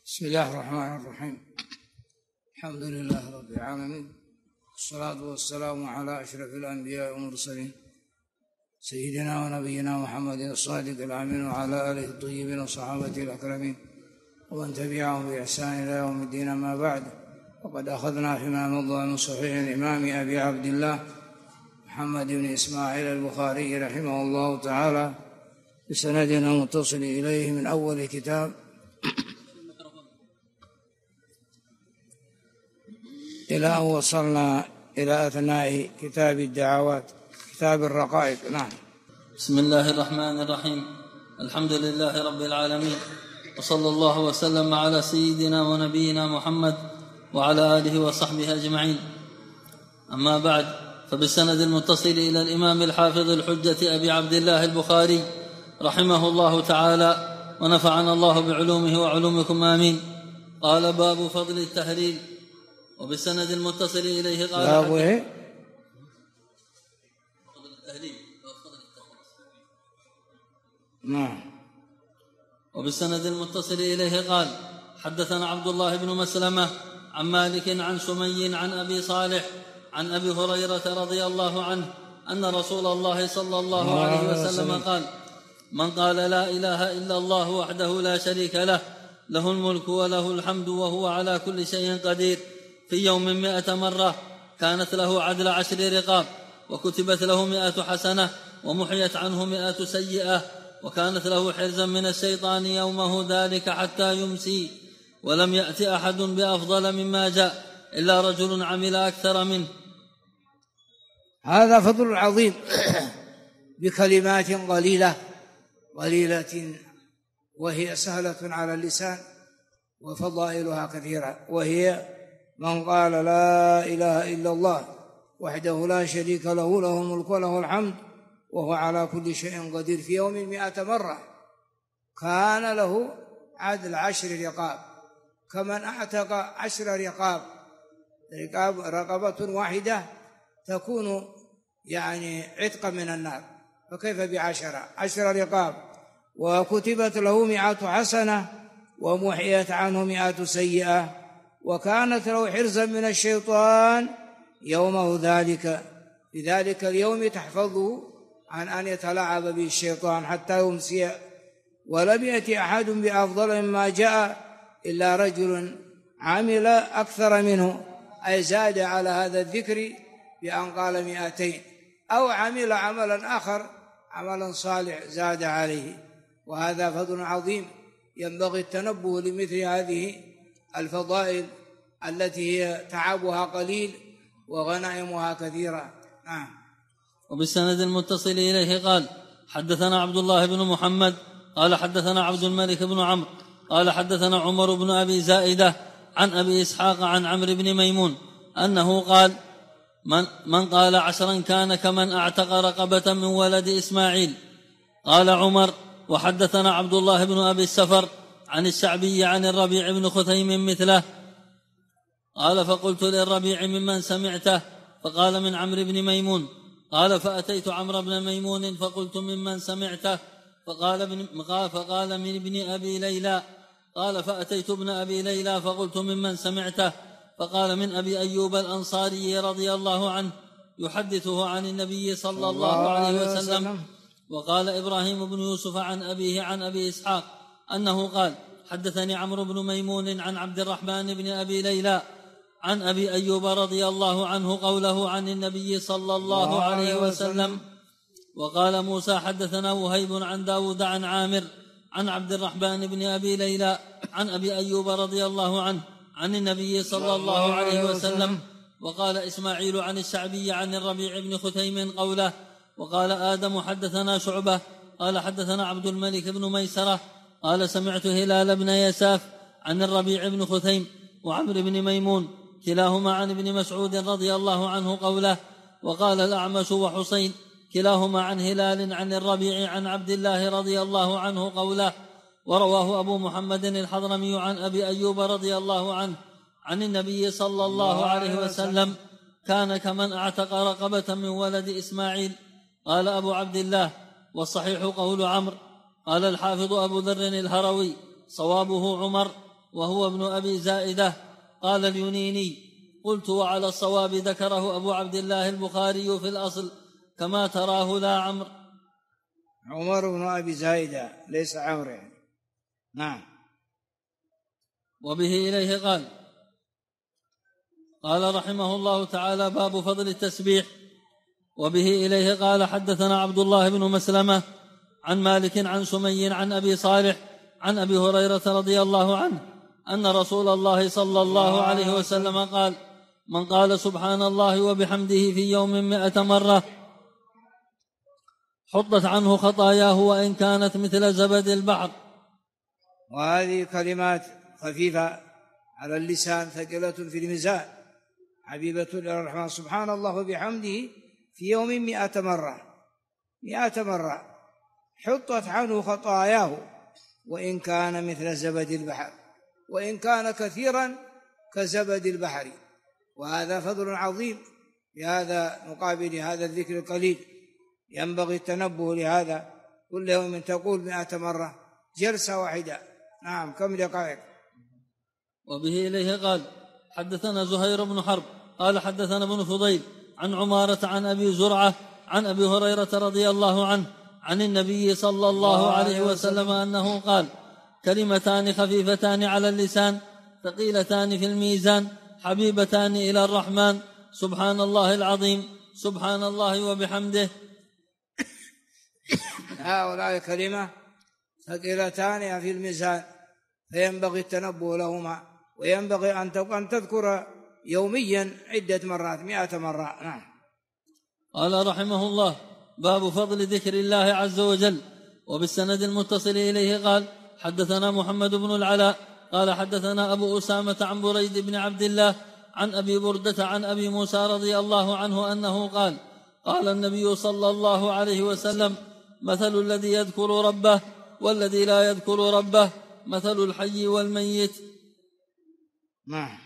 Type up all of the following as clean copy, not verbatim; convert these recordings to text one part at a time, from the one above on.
بسم الله الرحمن الرحيم. الحمد لله رب العالمين، والصلاة والسلام على أشرف الأنبياء والمرسلين سيدنا ونبينا محمد الصادق الأمين وعلى آله الطيبين وصحابته الأكرمين ومن تبعهم بإحسان إلى يوم الدين. ما بعد، وقد أخذنا فيما مضى من صحيح الإمام أبي عبد الله محمد بن إسماعيل البخاري رحمه الله تعالى بسندنا المتصل إليه من أول كتاب إلى أن وصلنا إلى أثناء كتاب الدعوات، كتاب الرقائق. نعم. بسم الله الرحمن الرحيم. الحمد لله رب العالمين، وصلى الله وسلم على سيدنا ونبينا محمد وعلى آله وصحبه أجمعين. أما بعد، فبالسند المتصل إلى الإمام الحافظ الحجة أبي عبد الله البخاري رحمه الله تعالى ونفعنا الله بعلومه وعلومكم آمين. قال: باب فضل التهليل. وبالسند المتصل إليه قال: باب فضل التهليل. نعم. وبالسند المتصل إليه قال: حدثنا عبد الله بن مسلمة عن مالك عن سمي عن أبي صالح عن أبي هريرة رضي الله عنه أن رسول الله صلى الله عليه وسلم قال: من قال لا إله إلا الله وحده لا شريك له، له الملك وله الحمد وهو على كل شيء قدير، في يوم 100 مرة، كانت له عدل 10 رقاب، وكتبت له 100 حسنة، ومحيت عنه 100 سيئة، وكانت له حرزا من الشيطان يومه ذلك حتى يمسي، ولم يأت أحد بأفضل مما جاء إلا رجل عمل أكثر منه. هذا فضل عظيم بكلمات قليلة وهي سهلة على اللسان، وفضائلها كثيرة، وهي: من قال لا إله إلا الله وحده لا شريك له، له الملك وله الحمد وهو على كل شيء قدير، في يوم 100 مرة، كان له عدل 10 رقاب، كمن أعتق 10 رقاب. رقبة واحدة تكون عتقا من النار، فكيف ب10 رقاب؟ وكتبت له 100 حسنة، ومحيت عنه 100 سيئة، وكانت له حرزا من الشيطان يومه ذلك، في ذلك اليوم تحفظه عن أن يتلاعب به الشيطان حتى يمسي، ولم يأتي أحد بأفضل مما جاء إلا رجل عمل أكثر منه، أي زاد على هذا الذكر بأن قال 200، أو عمل عملا آخر، عملا صالح زاد عليه. وهذا فضل عظيم، ينبغي التنبه لمثل هذه الفضائل التي هي تعبها قليل وغنائمها كثيرة. وبالسند المتصل إليه قال: حدثنا عبد الله بن محمد قال حدثنا عبد الملك بن عمرو قال حدثنا عمر بن أبي زائدة عن أبي إسحاق عن عمرو بن ميمون أنه قال: من قال 10 كان كمن أعتق رقبة من ولد إسماعيل. قال عمر: وحدثنا عبد الله بن أبي السفر عن الشعبي عن الربيع بن خثيم مثله. قال: فقلت للربيع: ممن سمعته؟ فقال: من عمرو بن ميمون. قال: فأتيت عمرو بن ميمون فقلت: ممن سمعته؟ فقال: من ابن أبي ليلى. قال: فأتيت ابن أبي ليلى فقلت: ممن سمعته؟ فقال: من أبي أيوب الأنصاري رضي الله عنه، يحدثه عن النبي صلى الله عليه وسلم. وقال إبراهيم بن يوسف عن أبيه عن أبي إسحاق أنه قال: حدثني عمرو بن ميمون عن عبد الرحمن بن أبي ليلى عن أبي أيوب رضي الله عنه قوله عن النبي صلى الله عليه وسلم. وقال موسى: حدثنا وهيب عن داود عن عامر عن عبد الرحمن بن أبي ليلى عن أبي أيوب رضي الله عنه عن النبي صلى الله عليه وسلم. وقال إسماعيل عن الشعبي عن الربيع بن خثيم قوله. وقال آدم: حدثنا شعبة قال حدثنا عبد الملك بن ميسرة قال: سمعت هلال بن يساف عن الربيع بن خثيم وعمر بن ميمون كلاهما عن ابن مسعود رضي الله عنه قوله. وقال الأعمش وحسين كلاهما عن هلال عن الربيع عن عبد الله رضي الله عنه قوله. ورواه أبو محمد الحضرمي عن أبي أيوب رضي الله عنه عن النبي صلى الله عليه وسلم: كان كمن أعتق رقبة من ولد إسماعيل. قال أبو عبد الله: والصحيح قول عمرو. قال الحافظ أبو ذر الهروي: صوابه عمر، وهو ابن أبي زائدة. قال اليونيني: قلت: وعلى الصواب ذكره أبو عبد الله البخاري في الأصل كما تراه لا عمرو. عمر بن أبي زائدة ليس عمرو يعني. نعم. وبه إليه قال رحمه الله تعالى: باب فضل التسبيح. وبه إليه قال: حدثنا عبد الله بن مسلمة عن مالك عن سمي عن أبي صالح عن أبي هريرة رضي الله عنه أن رسول الله صلى الله عليه وسلم قال: من قال سبحان الله وبحمده في يوم 100 مرة حطت عنه خطاياه وإن كانت مثل زبد البحر. وهذه كلمات خفيفة على اللسان ثقيلة في الميزان، حبيبة إلى الرحمن. سبحان الله وبحمده في يوم 100 مرة، 100 مرة حطت عنه خطاياه وإن كان مثل زبد البحر، وإن كان كثيرا كزبد البحر. وهذا فضل عظيم بهذا مقابل هذا الذكر القليل. ينبغي التنبه لهذا، كل يوم تقول 100 مرة، جلسة واحدة. نعم. كم دقائق؟ وبه إليه قال: حدثنا زهير بن حرب قال حدثنا ابن فضيل عن عمارة عن أبي زرعة عن أبي هريرة رضي الله عنه عن النبي صلى الله عليه وسلم أنه قال: كلمتان خفيفتان على اللسان ثقيلتان في الميزان حبيبتان إلى الرحمن، سبحان الله العظيم، سبحان الله وبحمده. هؤلاء كلمة ثقيلتان في الميزان، فينبغي التنبه لهما، وينبغي أن تذكر يوميا عدة مرات، 100 مرة. نعم. قال رحمه الله: باب فضل ذكر الله عز وجل. وبالسند المتصل إليه قال: حدثنا محمد بن العلاء قال حدثنا أبو أسامة عن بريد بن عبد الله عن أبي بردة عن أبي موسى رضي الله عنه أنه قال: قال النبي صلى الله عليه وسلم: مثل الذي يذكر ربه والذي لا يذكر ربه مثل الحي والميت. نعم.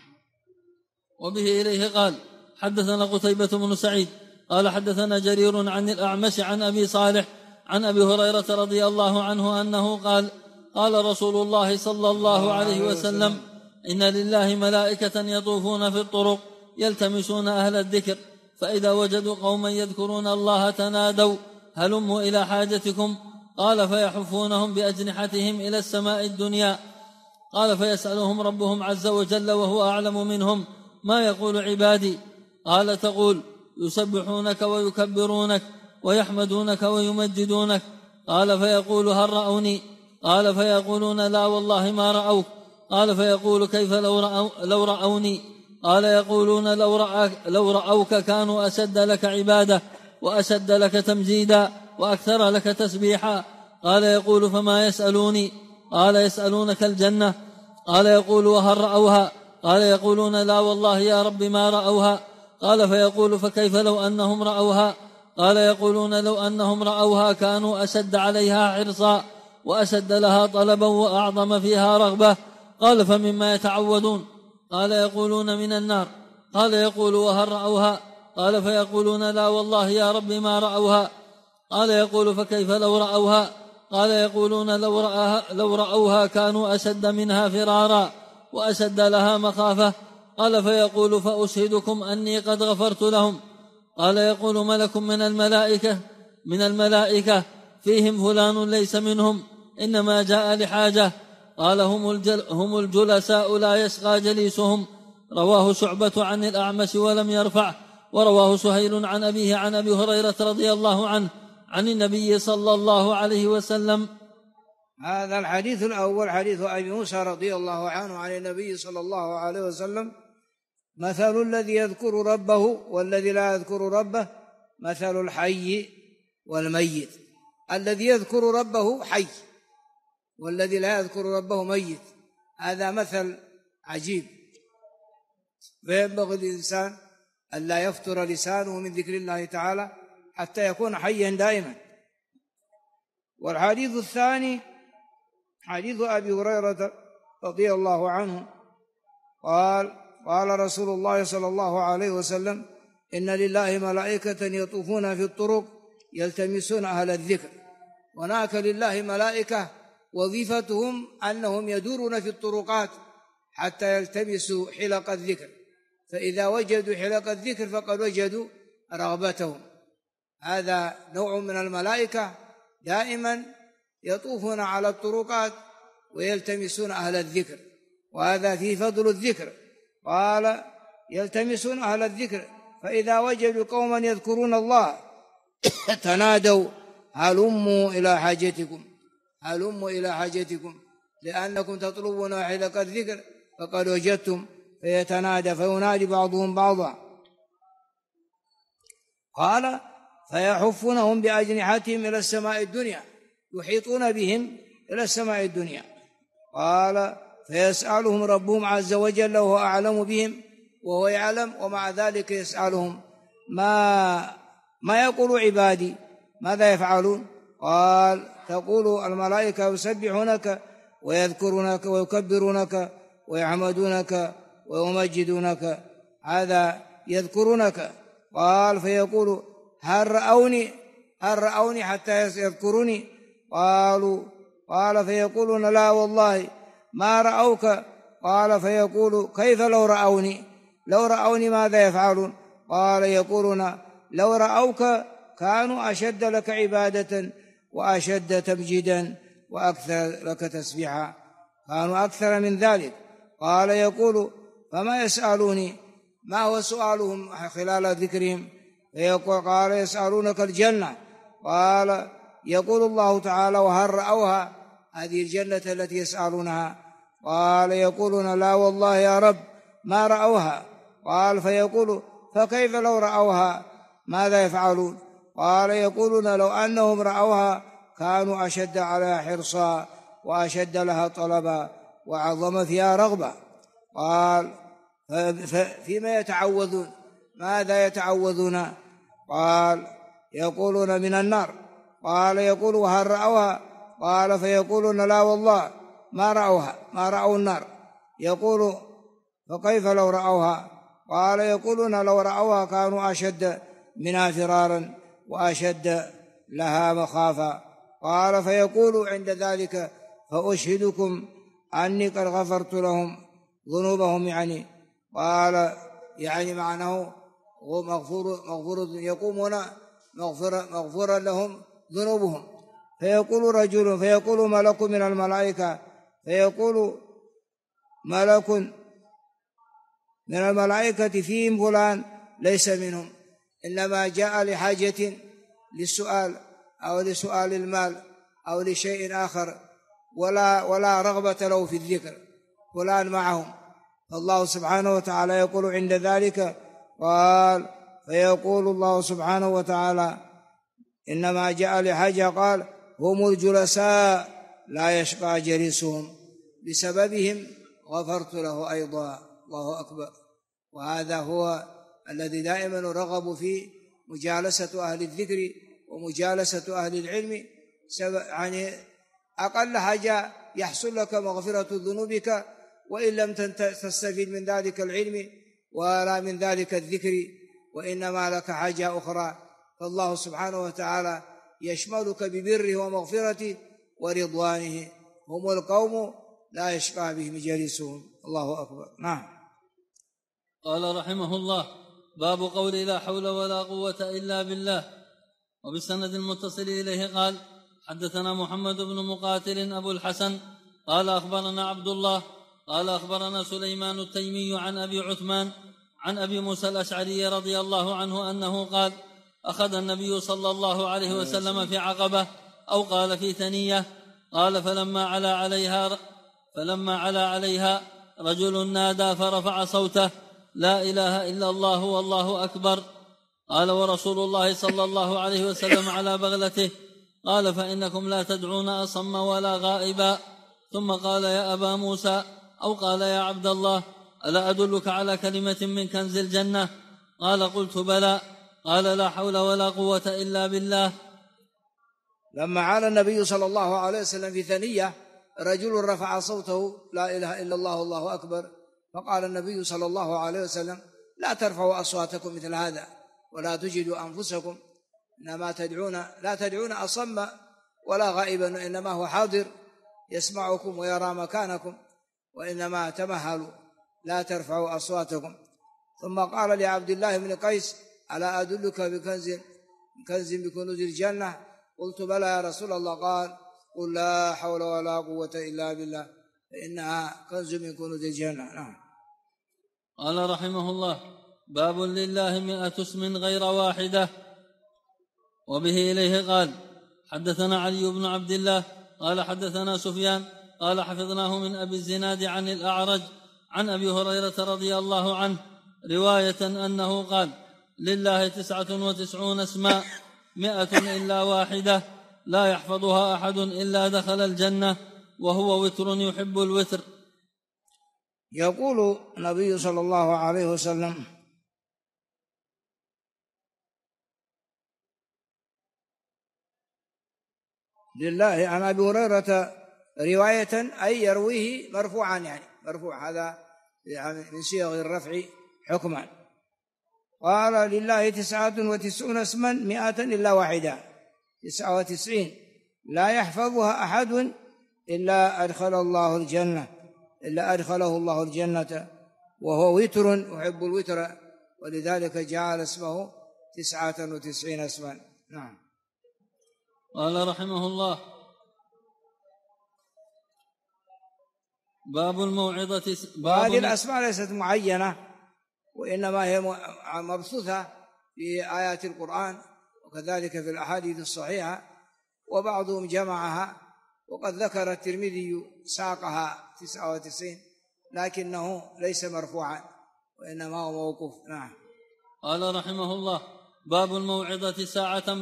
وبه إليه قال: حدثنا قتيبة بن سعيد قال حدثنا جرير عن الأعمش عن أبي صالح عن أبي هريرة رضي الله عنه أنه قال: قال رسول الله صلى الله عليه وسلم: إن لله ملائكة يطوفون في الطرق يلتمسون أهل الذكر، فإذا وجدوا قوما يذكرون الله تنادوا: هلموا إلى حاجتكم. قال: فيحفونهم بأجنحتهم إلى السماء الدنيا. قال: فيسألهم ربهم عز وجل وهو أعلم منهم: ما يقول عبادي؟ قال: تقول: يسبحونك ويكبرونك ويحمدونك ويمجدونك. قال: فيقول: هل رأوني؟ قال: فيقولون: لا والله ما رأوك. قال: فيقول: كيف لو رأوني؟ قال: يقولون: لو رأوك كانوا أشد لك عبادة وأشد لك تمجيدا وأكثر لك تسبيحا. قال: يقول: فما يسألوني؟ قال: يسألونك الجنة. قال: يقول: وهل رأوها؟ قال: يقولون: لا والله يا رب ما رأوها. قال: فيقول: فكيف لو أنهم رأوها؟ قال: يقولون: لو أنهم رأوها كانوا أشد عليها حرصا وأشد لها طلبا وأعظم فيها رغبة. قال: فمما يتعوذون؟ قال: يقولون: من النار. قال: يقول: وهل رأوها؟ قال: فيقولون: لا والله يا رب ما رأوها. قال: يقول: فكيف لو رأوها؟ قال: يقولون: لو رأوها كانوا أشد منها فرارا وأشد لها مخافة. قال: فيقول: فأشهدكم أني قد غفرت لهم. قال: يقول ملك من الملائكة فيهم فلان ليس منهم، إنما جاء لحاجة. قال: هم الجلساء لا يشقى جليسهم. رواه شعبة عن الأعمش ولم يرفع. ورواه سهيل عن أبيه عن أبي هريرة رضي الله عنه عن النبي صلى الله عليه وسلم. هذا الحديث الأول حديث أبي موسى رضي الله عنه عن النبي صلى الله عليه وسلم: مثل الذي يذكر ربه والذي لا يذكر ربه مثل الحي والميت. الذي يذكر ربه حي والذي لا يذكر ربه ميت. هذا مثل عجيب، فينبغي الإنسان أن لا يفتر لسانه من ذكر الله تعالى حتى يكون حيا دائما. والحديث الثاني حديث أبي هريرة رضي الله عنه قال رسول الله صلى الله عليه وسلم: إن لله ملائكة يطوفون في الطرق يلتمسون أهل الذكر. هناك لله ملائكة وظيفتهم أنهم يدورون في الطرقات حتى يلتمسوا حلق الذكر، فإذا وجدوا حلق الذكر فقد وجدوا رغبتهم. هذا نوع من الملائكة دائما يطوفون على الطرقات ويلتمسون أهل الذكر، وهذا في فضل الذكر. قال يلتمسون أهل الذكر، فإذا وجدوا قوما يذكرون الله تنادوا هلموا إلى حاجتكم، هلموا إلى حاجتكم، لأنكم تطلبون حلق الذكر فقد وجدتم. فينادي بعضهم بعضا. قال فيحفونهم بأجنحتهم إلى السماء الدنيا، يحيطون بهم إلى السماء الدنيا. قال فيسألهم ربهم عز وجل وهو أعلم بهم وهو يعلم، ومع ذلك يسألهم ما يقول عبادي، ماذا يفعلون؟ قال تقول الملائكة يسبحونك ويذكرونك ويكبرونك ويحمدونك ويمجدونك، هذا يذكرونك. قال فيقول هل رأوني حتى يذكروني؟ قال فيقولون لا والله ما رأوك. قال فيقول كيف لو رأوني ماذا يفعلون؟ قال يقولون لو رأوك كانوا أشد لك عبادة وأشد تمجيدا وأكثر لك تسبيحا، كانوا أكثر من ذلك. قال يقول فما يسألوني، ما هو سؤالهم خلال ذكرهم؟ قال يسألونك الجنة. قال يقول الله تعالى وهل رأوها، هذه الجنة التي يسألونها؟ قال يقولون لا والله يا رب ما رأوها. قال فيقول فكيف لو رأوها ماذا يفعلون؟ قال يقولون لو أنهم رأوها كانوا أشد عليها حرصا وأشد لها طلبا وعظم فيها رغبة. قال فيما يتعوذون، ماذا يتعوذون؟ قال يقولون من النار. قال يقول وهل رأوها؟ قال فيقولون لا والله ما رأوا النار. يقول فكيف لو رأوها؟ قال يقولون لو رأوها كانوا أشد منها فرارا وأشد لها مخافا. قال فيقول عند ذلك فأشهدكم أني قد غفرت لهم ذنوبهم، قال معناه مغفور يقومون مغفورا لهم ذنوبهم. فيقول رجل، فيقول ملك من الملائكة، فيقول ملك من الملائكة فيهم فلان ليس منهم، إنما جاء لحاجة للسؤال أو لسؤال المال أو لشيء آخر، ولا رغبة له في الذكر، فلان معهم. فالله سبحانه وتعالى يقول عند ذلك قال فيقول الله سبحانه وتعالى إنما جاء لحاجة، قال هم الجلساء لا يشقى جليسهم بسببهم غفرت له أيضا. الله أكبر. وهذا هو الذي دائما رغب في مجالسة أهل الذكر ومجالسة أهل العلم، أقل حاجة يحصل لك مغفرة ذنوبك وإن لم تستفيد من ذلك العلم ولا من ذلك الذكر، وإنما لك حاجة أخرى، فالله سبحانه وتعالى يشملك ببره ومغفرته ورضوانه. هم القوم لا يشقى بهم جليسهم. الله أكبر. نعم. قال رحمه الله باب قول لا حول ولا قوة إلا بالله. وبالسند المتصل إليه قال حدثنا محمد بن مقاتل أبو الحسن قال أخبرنا عبد الله قال أخبرنا سليمان التيمي عن أبي عثمان عن أبي موسى الأشعري رضي الله عنه أنه قال أخذ النبي صلى الله عليه وسلم في عقبة أو قال في ثنية، قال فلما علا عليها رجل نادى فرفع صوته لا إله إلا الله والله أكبر. قال ورسول الله صلى الله عليه وسلم على بغلته، قال فإنكم لا تدعون أصم ولا غائبا. ثم قال يا أبا موسى أو قال يا عبد الله ألا أدلك على كلمة من كنز الجنة؟ قال قلت بلى. قال لا حول ولا قوة إلا بالله. لما عال النبي صلى الله عليه وسلم في ثنية رجل رفع صوته لا إله إلا الله والله أكبر، فقال النبي صلى الله عليه وسلم لا ترفعوا أصواتكم مثل هذا ولا تجدوا أنفسكم، إنما لا تدعون أصم ولا غائبا، إنما هو حاضر يسمعكم ويرى مكانكم. وإنما تمهلوا لا ترفعوا أصواتكم. ثم قال لعبد الله بن قيس: ألا أدلك بكنز بكنوز الجنة؟ قلت: بلى يا رسول الله. قال: قل لا حول ولا قوة إلا بالله فإنها كنز من كنوز الجنة. نعم. قال رحمه الله: باب لله 100 اسم غير واحدة. وبه إليه قال: حدثنا علي بن عبد الله قال حدثنا سفيان قال حفظناه من أبي الزناد عن الأعرج عن أبي هريرة رضي الله عنه رواية أنه قال: لله 99 اسما 100 إلا واحدة لا يحفظها أحد إلا دخل الجنة وهو وتر يحب الوتر. يقول النبي صلى الله عليه وسلم: لله عن أبي هريرة رواية أي يرويه مرفوعا، يعني مرفوع، هذا من صيغ الرفع حكما. قال: لله 99 اسما 100 إلا واحدة، 99 لا يحفظها أحد إلا أدخله الله الجنة وهو وتر يحب الوتر، ولذلك جعل اسمه 99 اسما. نعم. قال رحمه الله: باب الموعظة. هذه الأسماء ليست معينة، وإنما هي مبثوثة في آيات القرآن وكذلك في الأحاديث الصحيحة، وبعضهم جمعها، وقد ذكر الترمذي ساقها 99 لكنه ليس مرفوعا وإنما هو موقوف. نعم. قال رحمه الله: باب الموعظة ساعة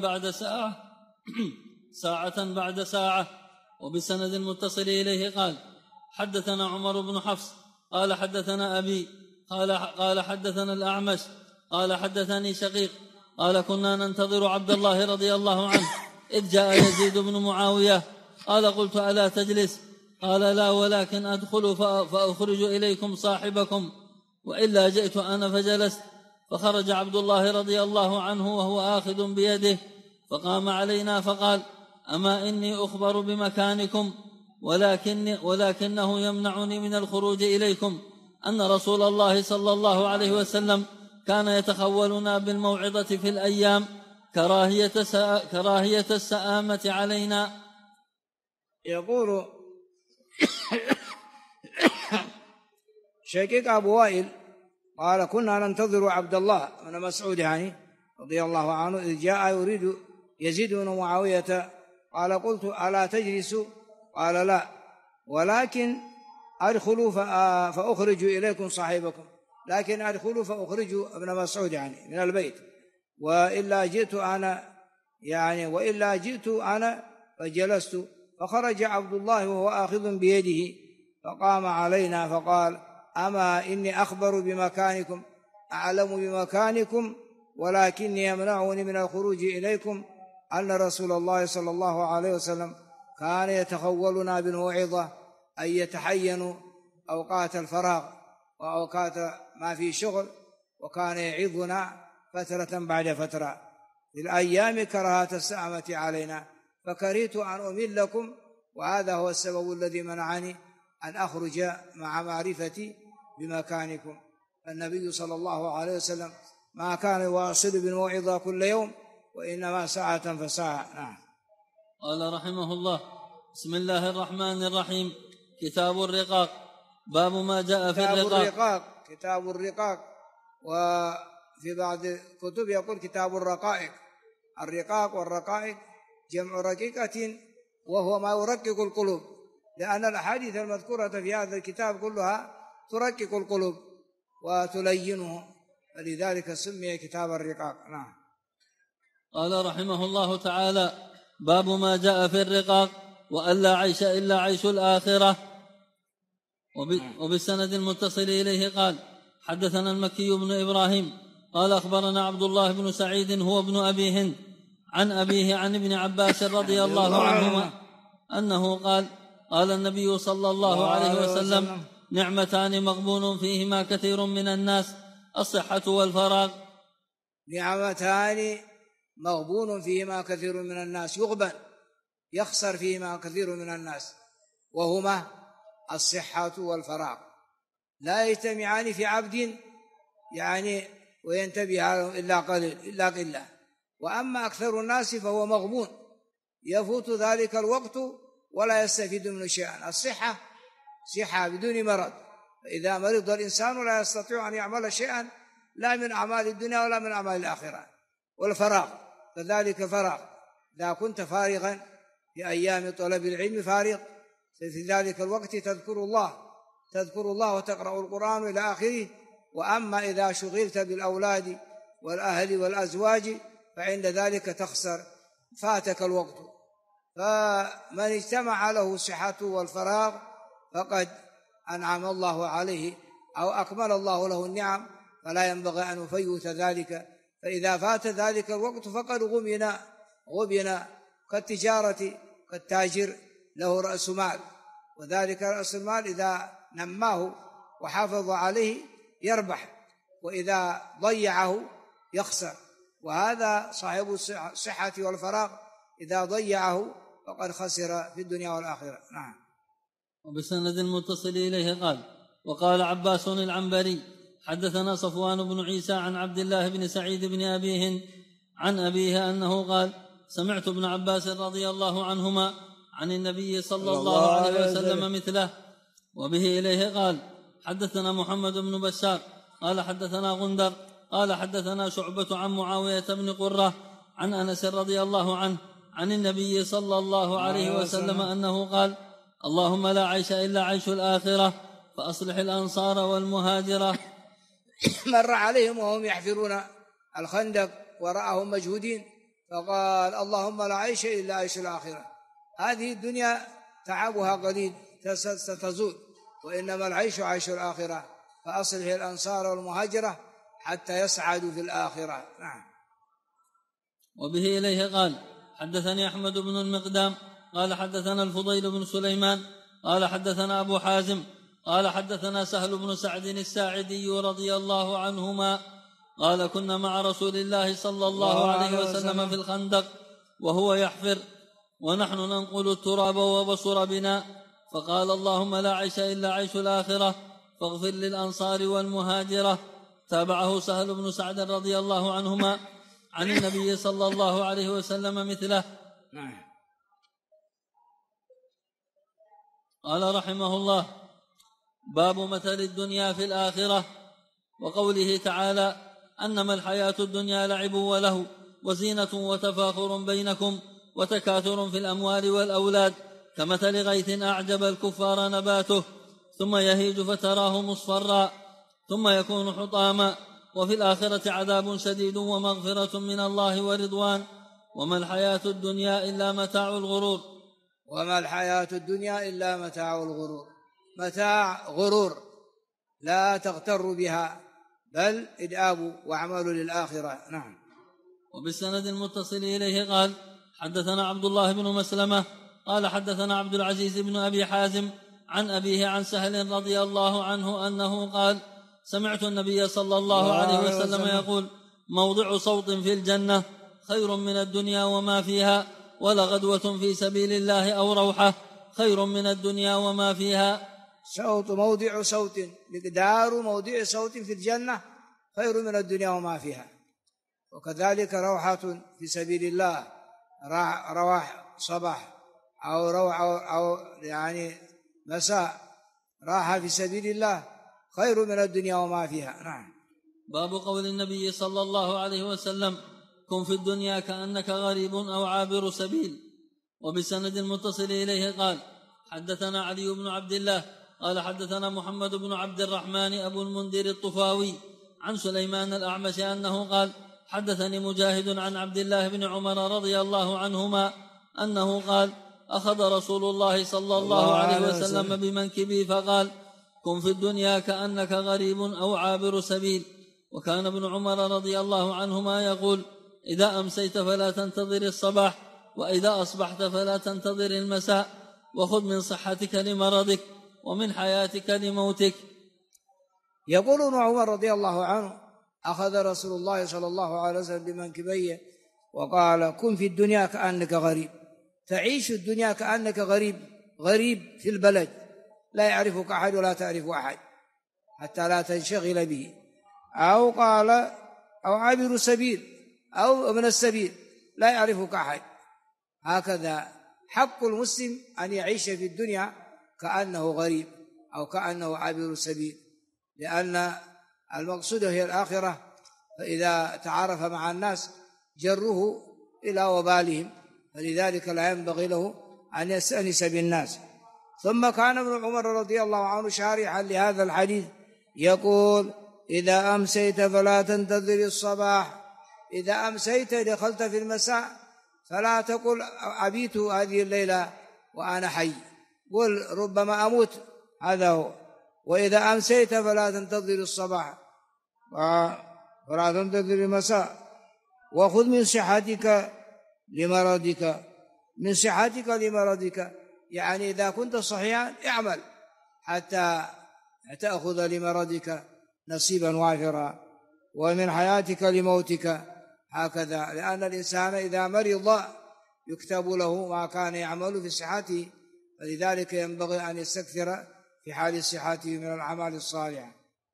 بعد ساعة. وبسند المتصل إليه قال: حدثنا عمر بن حفص قال حدثنا أبي قال حدثنا الأعمش قال حدثني شقيق قال: كنا ننتظر عبد الله رضي الله عنه إذ جاء يزيد بن معاوية قال: قلت: ألا تجلس؟ قال: لا، ولكن أدخل فأخرج إليكم صاحبكم، وإلا جئت أنا فجلست. فخرج عبد الله رضي الله عنه وهو آخذ بيده، فقام علينا فقال: أما إني أخبر بمكانكم، ولكنه يمنعني من الخروج إليكم أن رسول الله صلى الله عليه وسلم كان يتخولنا بالموعظة في الأيام كراهية السآمة علينا. يقول شقيق أبو وائل قال: كنا ننتظر عبد الله بن مسعود يعني رضي الله عنه إذ جاء يريد يزيد بن معاوية. قال: قلت: ألا تجلس؟ قال: لا، ولكن أدخلوا فأخرج إليكم صاحبكم، لكن أدخلوا فأخرجوا ابن مسعود يعني من البيت، وإلا جئت أنا فجلست. فخرج عبد الله وهو آخذ بيده، فقام علينا فقال: أما إني أخبر بمكانكم، أعلم بمكانكم، ولكني يمنعني من الخروج إليكم أن رسول الله صلى الله عليه وسلم كان يتخولنا بالموعظة، أن يتحين أوقات الفراغ وأوقات ما في شغل، وكان يعظنا فترة بعد فترة في الأيام كراهة السآمة علينا، فكرهت أن أملكم، وهذا هو السبب الذي منعني أن أخرج مع معرفتي بمكانكم. النبي صلى الله عليه وسلم ما كان يواصل بالموعظة كل يوم، وإنما ساعة فساعة. نعم. قال رحمه الله: بسم الله الرحمن الرحيم. كتاب الرقاق. باب ما جاء في الرقاق. كتاب الرقاق، وفي بعض الكتب يقول كتاب الرقائق. الرقاق والرقائق جمع رقيقة، وهو ما يرقق القلوب، لأن الأحاديث المذكورة في هذا الكتاب كلها ترقق القلوب وتلينه، فلذلك سمي كتاب الرقاق. نعم. قال رحمه الله تعالى: باب ما جاء في الرقاق وأن لا عيش إلا عيش الآخرة. وبالسند المتصل إليه قال: حدثنا المكي بن إبراهيم قال: أخبرنا عبد الله بن سعيد هو ابن أبي هند عن أبيه عن ابن عباس رضي الله عنهما أنه قال: قال النبي صلى الله عليه وسلم: نعمتان مغبون فيهما كثير من الناس، الصحة والفراغ. نعمتان مغبون فيهما كثير من الناس، يغبن يخسر فيهما كثير من الناس، وهما الصحة والفراغ لا يجتمعان في عبد يعني وينتبه إلا قليل إلا قلة، وأما أكثر الناس فهو مغبون يفوت ذلك الوقت ولا يستفيد منه شيئا. الصحة صحة بدون مرض، فإذا مرض الإنسان لا يستطيع أن يعمل شيئا لا من أعمال الدنيا ولا من أعمال الآخرة. والفراغ كذلك فراغ، إذا كنت فارغا في أيام طلب العلم فارغ في ذلك الوقت تذكر الله وتقرأ القرآن إلى آخره. وأما إذا شغلت بالأولاد والأهل والأزواج فعند ذلك تخسر، فاتك الوقت. فمن اجتمع له الصحة والفراغ فقد أنعم الله عليه أو أكمل الله له النعم، فلا ينبغي أن يفوت ذلك. فإذا فات ذلك الوقت فقد غبن كالتجارة، كالتاجر له رأس مال، وذلك رأس المال إذا نماه وحافظ عليه يربح، وإذا ضيعه يخسر. وهذا صاحب الصحة والفراغ إذا ضيعه فقد خسر في الدنيا والآخرة. نعم. وبسند المتصل إليه قال: وقال عباس العنبري: حدثنا صفوان بن عيسى عن عبد الله بن سعيد بن أبي هند عن أبيه أنه قال: سمعت ابن عباس رضي الله عنهما عن النبي صلى الله عليه وسلم مثله. وبه إليه قال: حدثنا محمد بن بشار قال حدثنا غندر قال حدثنا شعبة عن معاوية بن قرة عن أنس رضي الله عنه عن النبي صلى الله عليه وسلم أنه قال: اللهم لا عيش إلا عيش الآخرة فأصلح الأنصار والمهاجرة. مر عليهم وهم يحفرون الخندق ورأهم مجهودين فقال: اللهم لا عيش إلا عيش الآخرة. هذه الدنيا تعبها قليل ستزول، وإنما العيش عيش الآخرة، فأصلح الأنصار والمهاجرة حتى يسعدوا في الآخرة. نعم. وبه إليه قال: حدثني أحمد بن المقدام قال حدثنا الفضيل بن سليمان قال حدثنا أبو حازم قال حدثنا سهل بن سعد الساعدي رضي الله عنهما قال: كنا مع رسول الله صلى الله عليه وسلم في الخندق وهو يحفر ونحن ننقل التراب وبصر بنا، فقال: اللهم لا عيش إلا عيش الآخرة فاغفر للأنصار والمهاجرة. تابعه سهل بن سعد رضي الله عنهما عن النبي صلى الله عليه وسلم مثله. قال رحمه الله: باب مثل الدنيا في الآخرة، وقوله تعالى: أنما الحياة الدنيا لعب وله وزينة وتفاخر بينكم وتكاثر في الأموال والأولاد كمثل غيث أعجب الكفار نباته ثم يهيج فتراه مصفرا ثم يكون حطاما، وفي الآخرة عذاب شديد ومغفرة من الله ورضوان، وما الحياة الدنيا إلا متاع الغرور. وما الحياة الدنيا إلا متاع الغرور، متاع غرور لا تغتر بها، بل إدآب وعمل للآخرة. نعم. وبالسند المتصل إليه قال: حدثنا عبد الله بن مسلمة قال حدثنا عبد العزيز بن أبي حازم عن أبيه عن سهل رضي الله عنه أنه قال: سمعت النبي صلى الله عليه وسلم يقول: موضع صوت في الجنة خير من الدنيا وما فيها، ولغدوة في سبيل الله أو روحة خير من الدنيا وما فيها. موضع صوت، مقدار موضع صوت في الجنة خير من الدنيا وما فيها. وكذلك روحة في سبيل الله، رواح صباح أو روح أو يعني مساء، راحة في سبيل الله خير من الدنيا وما فيها. نعم. باب قول النبي صلى الله عليه وسلم: كن في الدنيا كأنك غريب أو عابر سبيل. وبسند المتصل إليه قال: حدثنا علي بن عبد الله قال حدثنا محمد بن عبد الرحمن أبو المنذر الطفاوي عن سليمان الأعمش أنه قال: حدثني مجاهد عن عبد الله بن عمر رضي الله عنهما أنه قال: أخذ رسول الله صلى الله عليه وسلم بمنكبي فقال: كن في الدنيا كأنك غريب أو عابر سبيل. وكان ابن عمر رضي الله عنهما يقول: إذا أمسيت فلا تنتظر الصباح، وإذا أصبحت فلا تنتظر المساء، وخذ من صحتك لمرضك ومن حياتك لموتك. يقول ابن عمر رضي الله عنه: أخذ رسول الله صلى الله عليه وسلم بمنكبيه وقال: كن في الدنيا كأنك غريب، تعيش الدنيا كأنك غريب في البلد، لا يعرفك أحد ولا تعرف أحد حتى لا تنشغل به. أو قال أو عابر سبيل أو ابن السبيل لا يعرفك أحد. هكذا حق المسلم أن يعيش في الدنيا كأنه غريب أو كأنه عابر سبيل، لأن المقصود هي الآخرة، فإذا تعارف مع الناس جروه إلى وبالهم، فلذلك لا ينبغي له أن يستأنس بالناس. ثم كان ابن عمر رضي الله عنه شارحا لهذا الحديث يقول: إذا أمسيت فلا تنتظر الصباح، إذا أمسيت دخلت في المساء فلا تقل أبيت هذه الليلة وأنا حي، قل ربما أموت، هذا هو. وإذا أمسيت فلا تنتظر الصباح فلا تنتظر المساء، وخذ من صحتك لمرضك، من صحتك لمرضك، يعني إذا كنت صحيحا اعمل حتى تأخذ لمرضك نصيبا وافرا، ومن حياتك لموتك، هكذا، لأن الإنسان إذا مرض يكتب له ما كان يعمل في صحته، فلذلك ينبغي أن يستكثر في حال صحته من الأعمال الصالحة.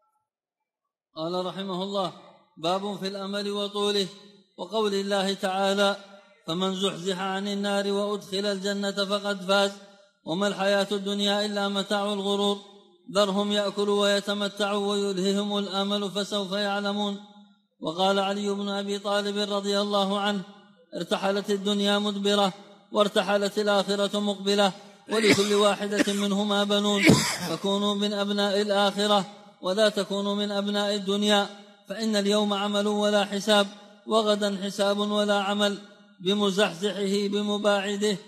قال رحمه الله: باب في الأمل وطوله، وقول الله تعالى: فمن زحزح عن النار وأدخل الجنة فقد فاز، وما الحياة الدنيا إلا متاع الغرور، ذرهم يأكلوا ويتمتعوا ويلههم الأمل فسوف يعلمون. وقال علي بن أبي طالب رضي الله عنه: ارتحلت الدنيا مدبرة وارتحلت الآخرة مقبلة، ولكل واحدة منهما بنون، فكونوا من أبناء الآخرة ولا تكونوا من أبناء الدنيا، فإن اليوم عمل ولا حساب، وغدا حساب ولا عمل، بمزحزحه بمباعده.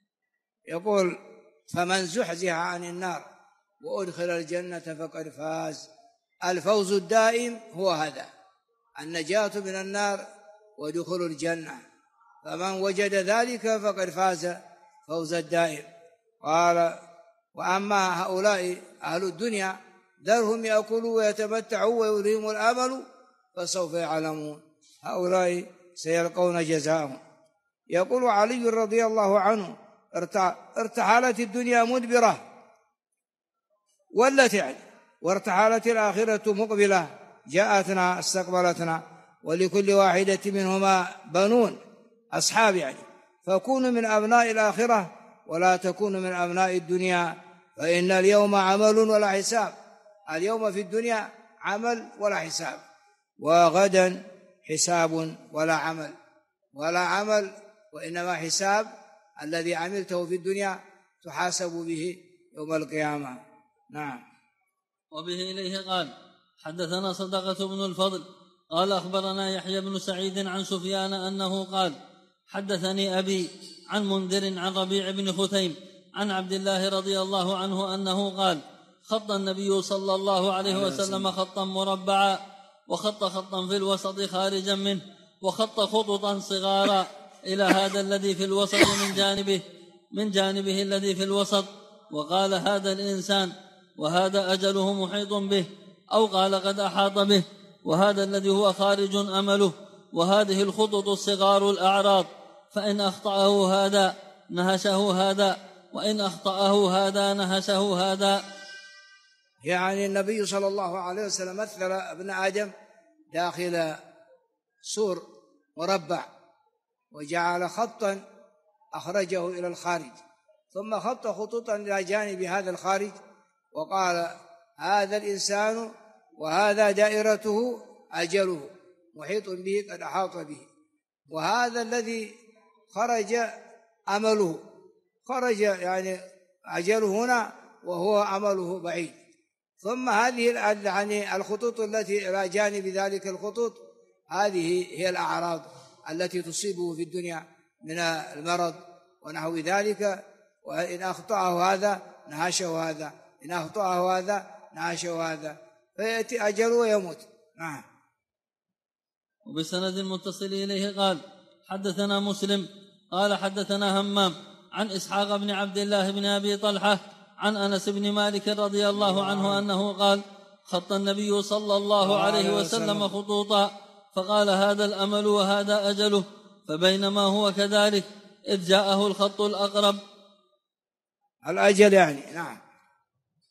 يقول: فمن زحزح عن النار وأدخل الجنة فقد فاز. الفوز الدائم هو هذا، النجاة من النار ودخول الجنة، فمن وجد ذلك فقد فاز فوز الدائم. قال: وأما هؤلاء أهل الدنيا ذرهم يأكلوا ويتمتعوا ويلههم الأمل فسوف يعلمون، هؤلاء سيلقون جزاءهم. يقول علي رضي الله عنه: ارتحلت الدنيا مدبرة ولت يعني، وارتحلت الآخرة مقبلة جاءتنا استقبلتنا، ولكل واحدة منهما بنون أصحاب يعني، فكونوا من أبناء الآخرة ولا تكونوا من أبناء الدنيا، فإن اليوم عمل ولا حساب. اليوم في الدنيا عمل ولا حساب، وغدا حساب ولا عمل، ولا عمل وإنما حساب الذي عملته في الدنيا تحاسب به يوم القيامة. نعم. وبه إليه قال: حدثنا صدقة بن الفضل قال أخبرنا يحيى بن سعيد عن سفيان أنه قال: حدثني أبي عن منذر عن ربيع بن ختيم عن عبد الله رضي الله عنه أنه قال: خط النبي صلى الله عليه وسلم خطا مربعا، وخط خطا في الوسط خارجا منه، وخط خططا صغارا إلى هذا الذي في الوسط من جانبه الذي في الوسط، وقال: هذا الإنسان، وهذا أجله محيط به، أو قال: قد أحاط به، وهذا الذي هو خارج أمله، وهذه الخطط الصغار الأعراض، فإن أخطأه هذا نهشه هذا، وإن أخطأه هذا نهشه هذا. يعني النبي صلى الله عليه وسلم مثل ابن آدم داخل سور مربع، وجعل خطا أخرجه إلى الخارج، ثم خط خطوطا إلى جانب هذا الخارج، وقال: هذا الإنسان، وهذا دائرته أجله محيط به قد أحاط به، وهذا الذي خرج أمله، خرج يعني أجله هنا وهو أمله بعيد. ثم هذه يعني الخطوط التي إلى جانب ذلك الخطوط، هذه هي الأعراض التي تصيبه في الدنيا من المرض ونحو ذلك، وإن أخطأه هذا نهشه هذا، إن أخطأه هذا نهشه هذا، فيأتي أجله ويموت. نعم. وبسند المتصل إليه قال: حدثنا مسلم قال حدثنا همام عن إسحاق بن عبد الله بن أبي طلحة عن أنس بن مالك رضي الله عنه أنه قال: خط النبي صلى الله عليه وسلم خطوطا، فقال: هذا الأمل وهذا أجله، فبينما هو كذلك إذ جاءه الخط الأقرب. الأجل يعني. نعم.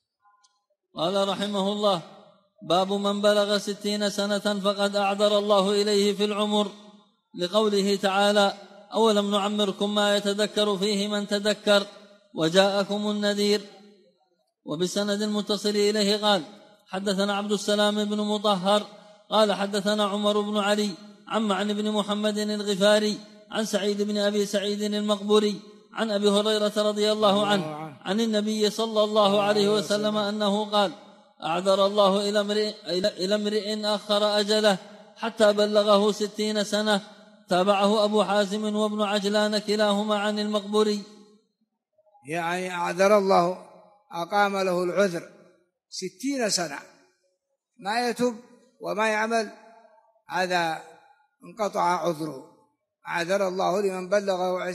قال رحمه الله: باب من بلغ 60 سنة فقد أعذر الله إليه في العمر، لقوله تعالى: أولم نعمركم ما يتذكر فيه من تذكر وجاءكم النذير. وبسند المتصل إليه قال: حدثنا عبد السلام بن مطهر قال حدثنا عمر بن علي عن بن محمد الغفاري عن سعيد بن أبي سعيد المقبوري عن أبي هريرة رضي الله عنه عن النبي صلى الله عليه وسلم أنه قال: أعذر الله إلى امرئ أخر أجله حتى بلغه 60 سنة. تابعه أبو حازم وابن عجلان كلاهما عن المقبوري. يعني أعذر الله، أقام له العذر 60 سنة ما يتوب وما يعمل، هذا انقطع عذره. أعذر الله لمن بلغه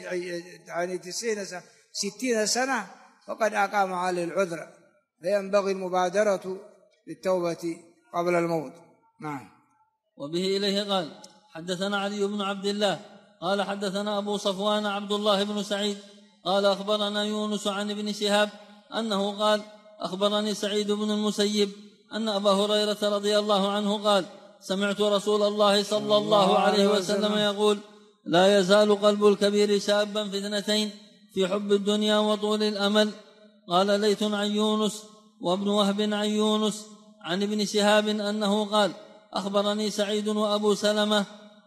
60 سنة فقد أقام عليه العذر، فينبغي المبادرة للتوبة قبل الموت. نعم. وبه إليه قال: حدثنا علي بن عبد الله قال حدثنا أبو صفوان عبد الله بن سعيد قال أخبرنا يونس عن ابن شهاب أنه قال: أخبرني سعيد بن المسيب أن أبا هريرة رضي الله عنه قال: سمعت رسول الله صلى الله عليه وسلم يقول: لا يزال قلب الكبير شابا في 2: في حب الدنيا وطول الأمل. قال ليث عن يونس وابن وهب عن يونس عن ابن شهاب أنه قال: أخبرني سعيد وأبو سلمة.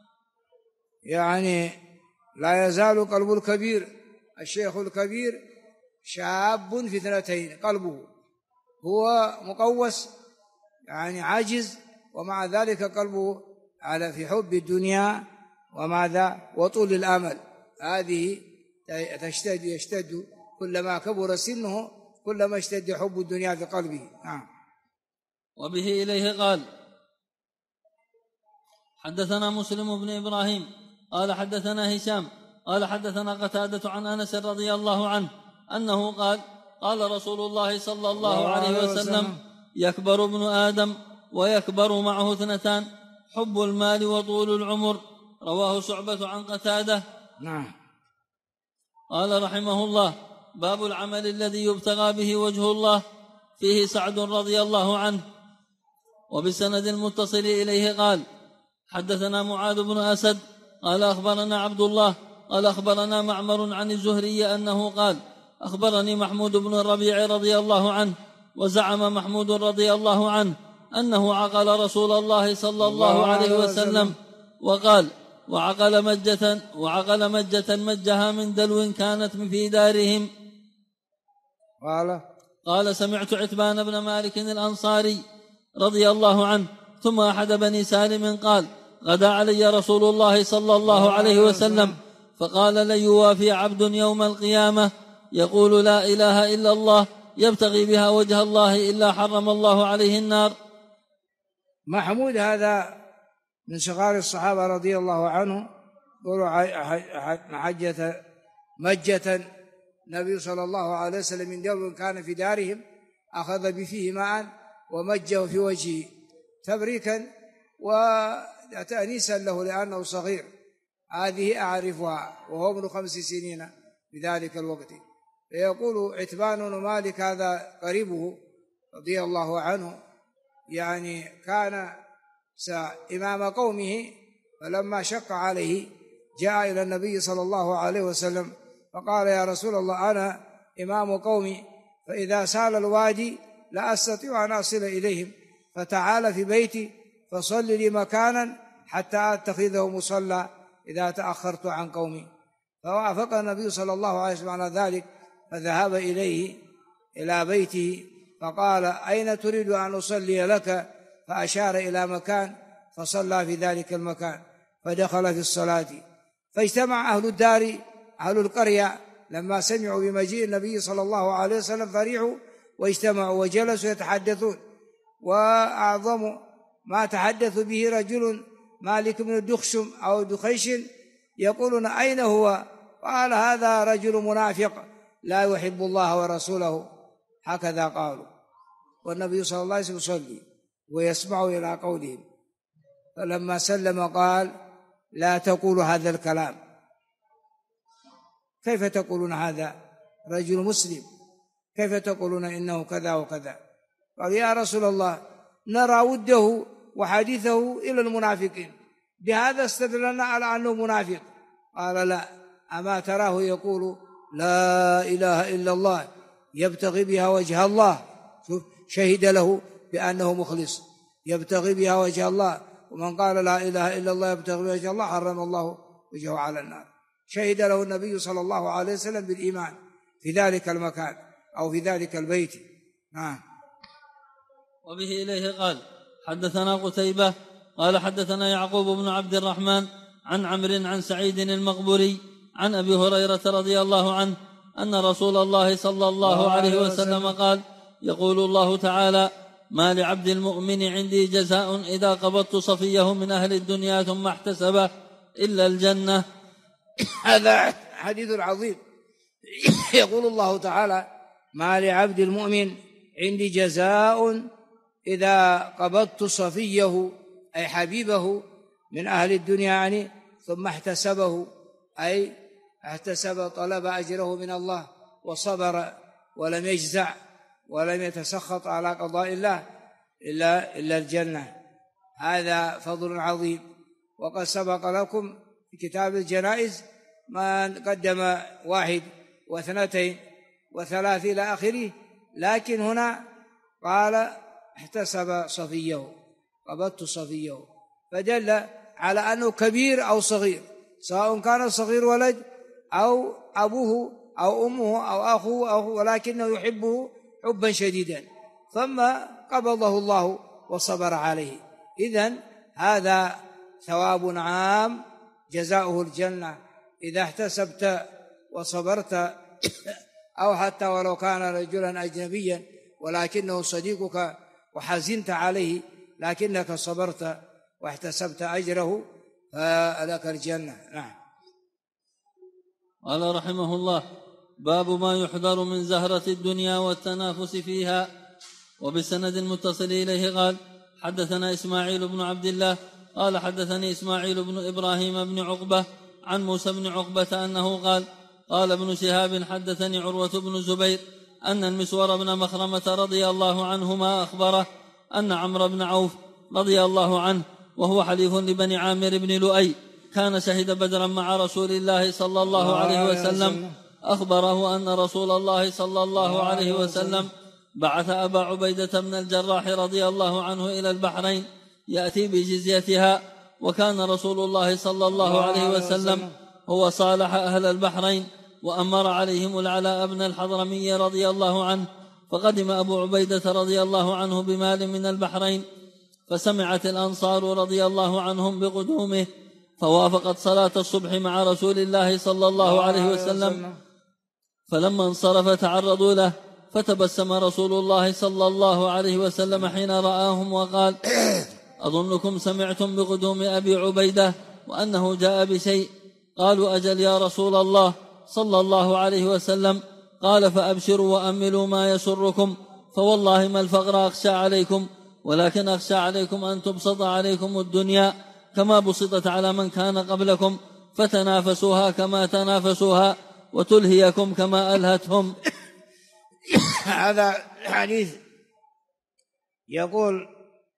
يعني لا يزال قلب الكبير، الشيخ الكبير شاب في 2، قلبه هو مقوس يعني عاجز، ومع ذلك قلبه على في حب الدنيا وماذا وطول الأمل. هذه يشتد كلما كبر سنه كلما اشتد حب الدنيا في قلبه. وبه إليه قال: حدثنا مسلم بن إبراهيم قال حدثنا هشام قال حدثنا قتادة عن أنس رضي الله عنه أنه قال: قال رسول الله صلى الله عليه وسلم: يكبر ابن آدم ويكبر معه 2: حب المال وطول العمر. رواه شعبة عن قتادة. نعم. قال رحمه الله: باب العمل الذي يبتغى به وجه الله، فيه سعد رضي الله عنه. وبسند المتصل إليه قال: حدثنا معاذ بن أسد قال أخبرنا عبد الله قال أخبرنا معمر عن الزهري أنه قال: أخبرني محمود بن الربيع رضي الله عنه، وزعم محمود رضي الله عنه أنه عقل رسول الله صلى الله عليه وسلم، وقال: وعقل مجة مجها من دلو كانت في دارهم. قال: سمعت عتبان بن مالك الأنصاري رضي الله عنه ثم أحد بني سالم قال: غدا علي رسول الله صلى الله عليه وسلم فقال: لن يوافي عبد يوم القيامة يقول لا إله إلا الله يبتغي بها وجه الله إلا حرم الله عليه النار. محمود هذا من صغار الصحابة رضي الله عنه، يقولوا مجة النبي صلى الله عليه وسلم من دلو كان في دارهم، أخذ بفيه ماء ومجه في وجهه تبريكا وتأنيسا له لأنه صغير. هذه أعرفها وهو ابن 5 سنين في ذلك الوقت. فيقول عتبان بن مالك هذا قريبه رضي الله عنه، يعني كان إمام قومه، فلما شق عليه جاء إلى النبي صلى الله عليه وسلم فقال: يا رسول الله أنا إمام قومي، فإذا سال الوادي لا أستطيع أن أصل إليهم، فتعال في بيتي فصل لي مكانا حتى أتخذه مصلى إذا تأخرت عن قومي. فوافق النبي صلى الله عليه وسلم على ذلك، فذهب إليه إلى بيته فقال: أين تريد أن أصلي لك؟ فأشار إلى مكان فصلى في ذلك المكان، فدخل في الصلاة. فاجتمع أهل الدار أهل القرية لما سمعوا بمجيء النبي صلى الله عليه وسلم فرحوا واجتمعوا وجلسوا يتحدثون، وأعظم ما تحدث به رجل مالك بن دخشم أو دخيش، يقولون: أين هو؟ قال: هذا رجل منافق لا يحب الله ورسوله، هكذا قالوا. والنبي صلى الله عليه وسلم يصلي ويسمع إلى قولهم، فلما سلم قال: لا تقولوا هذا الكلام. كيف تقولون هذا؟ رجل مسلم، كيف تقولون إنه كذا وكذا؟ قال يا رسول الله نرى وده وحديثه إلى المنافقين، بهذا استدلنا على أنه منافق. قال لا، أما تراه يقول لا إله إلا الله يبتغي بها وجه الله، شهد له بأنه مخلص يبتغي بها وجه الله، ومن قال لا إله إلا الله يبتغي بها وجه الله حرم الله وجهه على النار. شهد له النبي صلى الله عليه وسلم بالإيمان في ذلك المكان أو في ذلك البيت. نعم. وبه إليه قال حدثنا قتيبة قال حدثنا يعقوب بن عبد الرحمن عن عمرو عن سعيد المقبري عن أبي هريرة رضي الله عنه أن رسول الله صلى الله عليه وسلم قال يقول الله تعالى ما لعبد المؤمن عندي جزاء إذا قبضت صفيه من أهل الدنيا ثم احتسبه إلا الجنة. هذا حديث عظيم. يقول الله تعالى ما لعبد المؤمن عندي جزاء إذا قبضت صفيه أي حبيبه من أهل الدنيا يعني ثم احتسبه أي احتسب طلب أجره من الله وصبر ولم يجزع ولم يتسخط على قضاء الله إلا الجنة. هذا فضل عظيم. وقد سبق لكم في كتاب الجنائز ما قدم 1 و2 و3 إلى آخره، لكن هنا قال احتسب صفيه قبضت صفيه، فدل على أنه كبير أو صغير، سواء كان صغير ولد أو أبوه أو أمه أو أخوه ولكنه يحبه حبا شديدا ثم قبضه الله وصبر عليه. إذن هذا ثواب عام جزاؤه الجنة إذا احتسبت وصبرت، أو حتى ولو كان رجلا أجنبيا ولكنه صديقك وحزنت عليه لكنك صبرت واحتسبت أجره فلك الجنة. نعم. قال رحمه الله باب ما يحذر من زهرة الدنيا والتنافس فيها. وبسند متصل إليه قال حدثنا إسماعيل بن عبد الله قال حدثني إسماعيل بن إبراهيم بن عقبة عن موسى بن عقبة أنه قال قال ابن شهاب حدثني عروة بن الزبير أن المسور بن مخرمة رضي الله عنهما أخبره أن عمرو بن عوف رضي الله عنه وهو حليف لبني عامر بن لؤي كان شهد بدرا مع رسول الله صلى الله عليه وسلم، أخبره أن رسول الله صلى الله عليه وسلم بعث أبا عبيدة بن الجراح رضي الله عنه إلى البحرين يأتي بجزيتها، وكان رسول الله صلى الله عليه وسلم هو صالح أهل البحرين وأمر عليهم العلاء بن الحضرمي رضي الله عنه، فقدم أبو عبيدة رضي الله عنه بمال من البحرين، فسمعت الأنصار رضي الله عنهم بقدومه، فوافقت صلاة الصبح مع رسول الله صلى الله عليه وسلم، فلما انصرف تعرضوا له، فتبسم رسول الله صلى الله عليه وسلم حين رآهم وقال أظنكم سمعتم بقدوم أبي عبيدة وأنه جاء بشيء. قالوا أجل يا رسول الله صلى الله عليه وسلم. قال فأبشروا وأملوا ما يسركم، فوالله ما الفقر أخشى عليكم، ولكن أخشى عليكم أن تبسط عليكم الدنيا كما بسطت على من كان قبلكم، فتنافسوها كما تنافسوها وتلهيكم كما ألهتهم. هذا حديث يقول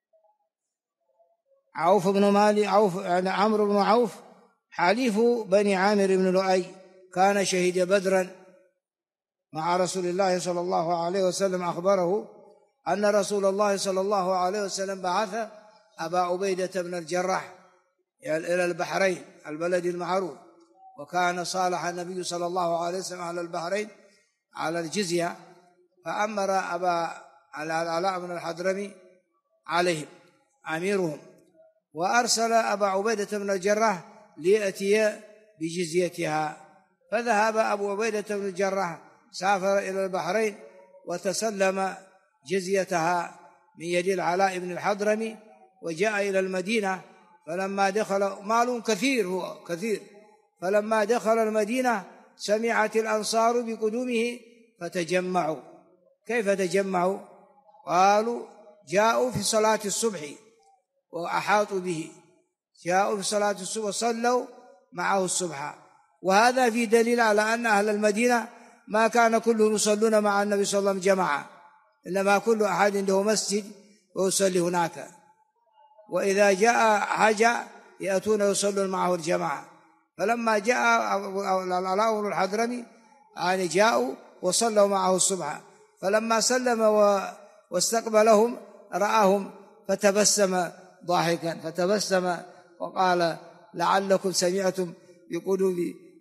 عوف بن مالك عمرو بن عوف حليف بني عامر بن لؤي كان شهد بدرا مع رسول الله صلى الله عليه وسلم، أخبره أن رسول الله صلى الله عليه وسلم بعث أبا عبيدة بن الجراح إلى البحرين البلد المعروف، وكان صالح النبي صلى الله عليه وسلم على البحرين على الجزية، فأمر أبا العلاء بن الحضرمي عليهم أميرهم، وأرسل أبا عبيدة بن الجراح ليأتي بجزيتها، فذهب أبو عبيدة بن الجراح سافر إلى البحرين وتسلم جزيتها من يد العلاء بن الحضرمي، وجاء إلى المدينة، فلما دخل مال كثير هو كثير، فلما دخل المدينة سمعت الأنصار بقدومه فتجمعوا. كيف تجمعوا؟ قالوا جاءوا في صلاة الصبح وأحاطوا به، جاءوا في صلاة الصبح وصلوا معه الصبح، وهذا في دليل على أن أهل المدينة ما كان كلهم يصلون مع النبي صلى الله عليه وسلم جماعة، إنما كل أحد عنده مسجد ويصلي هناك، وإذا جاء حاجة يأتون يصلون معه الجماعة. فلما جاء العلاء بن الحضرمي يعني جاءوا وصلوا معه الصبح، فلما سلم واستقبلهم رآهم فتبسم ضاحكا، فتبسم وقال لعلكم سمعتم بقلوب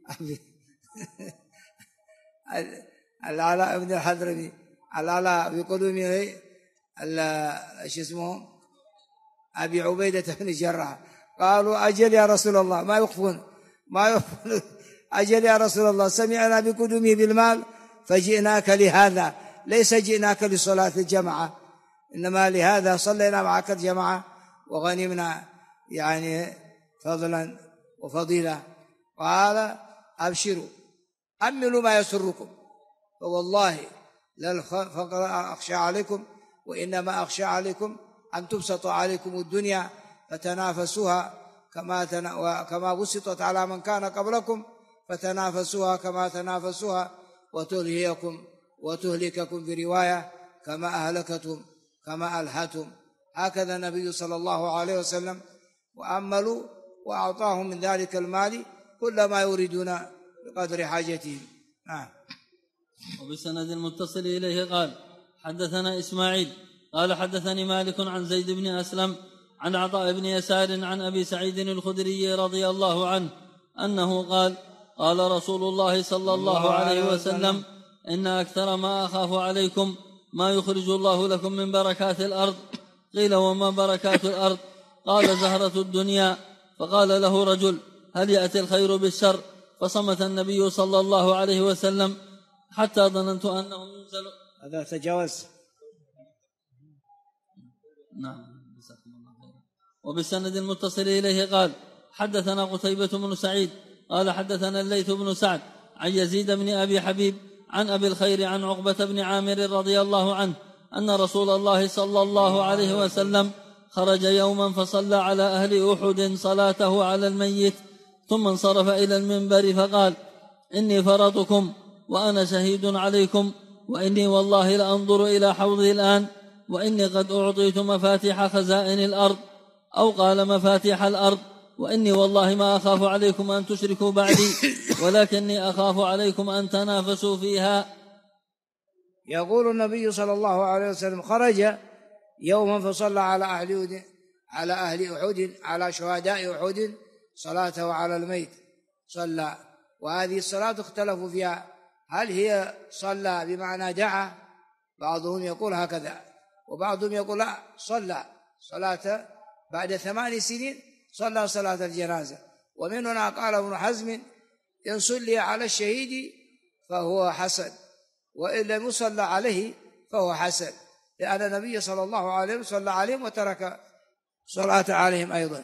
العلاء بن الحضرمي، العلاء بقلوب اسمه أبي عبيدة بن الجراح. قالوا أجل يا رسول الله، ما يخفون أجل يا رسول الله، سمعنا بقدومه بالمال فجئناك لهذا، ليس جئناك لصلاة الجماعة، إنما لهذا صلينا معك الجماعة وغنمنا يعني فضلا وفضيلة. قال أبشروا أملوا ما يسركم، فوالله لا فقر أخشى عليكم، وإنما أخشى عليكم أن تبسط عليكم الدنيا فتنافسوها كما بسطت على من كان قبلكم، فتنافسوها كما تنافسوها وتهلككم في رواية كما أهلكتهم كما ألهتهم. هكذا النبي صلى الله عليه وسلم، وأملوا وأعطاهم من ذلك المال كل ما يريدون بقدر حاجتهم. وبسند المتصل إليه قال حدثنا إسماعيل قال حدثني مالك عن زيد بن أسلم عن عطاء بن يسار عن أبي سعيد الخدري رضي الله عنه أنه قال قال رسول الله صلى الله عليه وسلم إن أكثر ما أخاف عليكم ما يخرج الله لكم من بركات الأرض. قيل وما بركات الأرض؟ قال زهرة الدنيا. فقال له رجل هل يأتي الخير بالشر؟ فصمت النبي صلى الله عليه وسلم حتى ظننت أنهم ينزلون. هذا تجاوز. نعم. وبالسند المتصل إليه قال حدثنا قتيبة بن سعيد قال حدثنا الليث بن سعد عن يزيد بن أبي حبيب عن أبي الخير عن عقبة بن عامر رضي الله عنه أن رسول الله صلى الله عليه وسلم خرج يوما فصلى على أهل أحد صلاته على الميت، ثم انصرف إلى المنبر فقال إني فرطكم وأنا شهيد عليكم، وإني والله لأنظر إلى حوضي الآن، وإني قد أعطيت مفاتيح خزائن الأرض، أو قال مفاتيح الأرض، وإني والله ما أخاف عليكم أن تشركوا بعدي، ولكني أخاف عليكم أن تنافسوا فيها. يقول النبي صلى الله عليه وسلم خرج يوما فصلى على أهل أحد على شهداء أحد صلاته على الميت صلى. وهذه الصلاة اختلفوا فيها، هل هي صلى بمعنى دعا؟ بعضهم يقول هكذا، وبعضهم يقول لا، صلى صلاة بعد 8 سنين صلى صلاة الجنازة. ومن هنا قال ابن حزم إن صلي على الشهيد فهو حسن، وإن لم يصلى عليه فهو حسن، لأن النبي صلى الله عليه وسلم صلى عليهم وترك صلاة عليهم أيضا.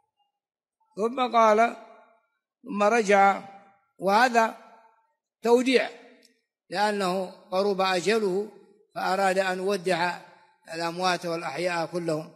ثم رجع، وهذا توديع لأنه قرب أجله فأراد أن يودع الأموات والأحياء كلهم.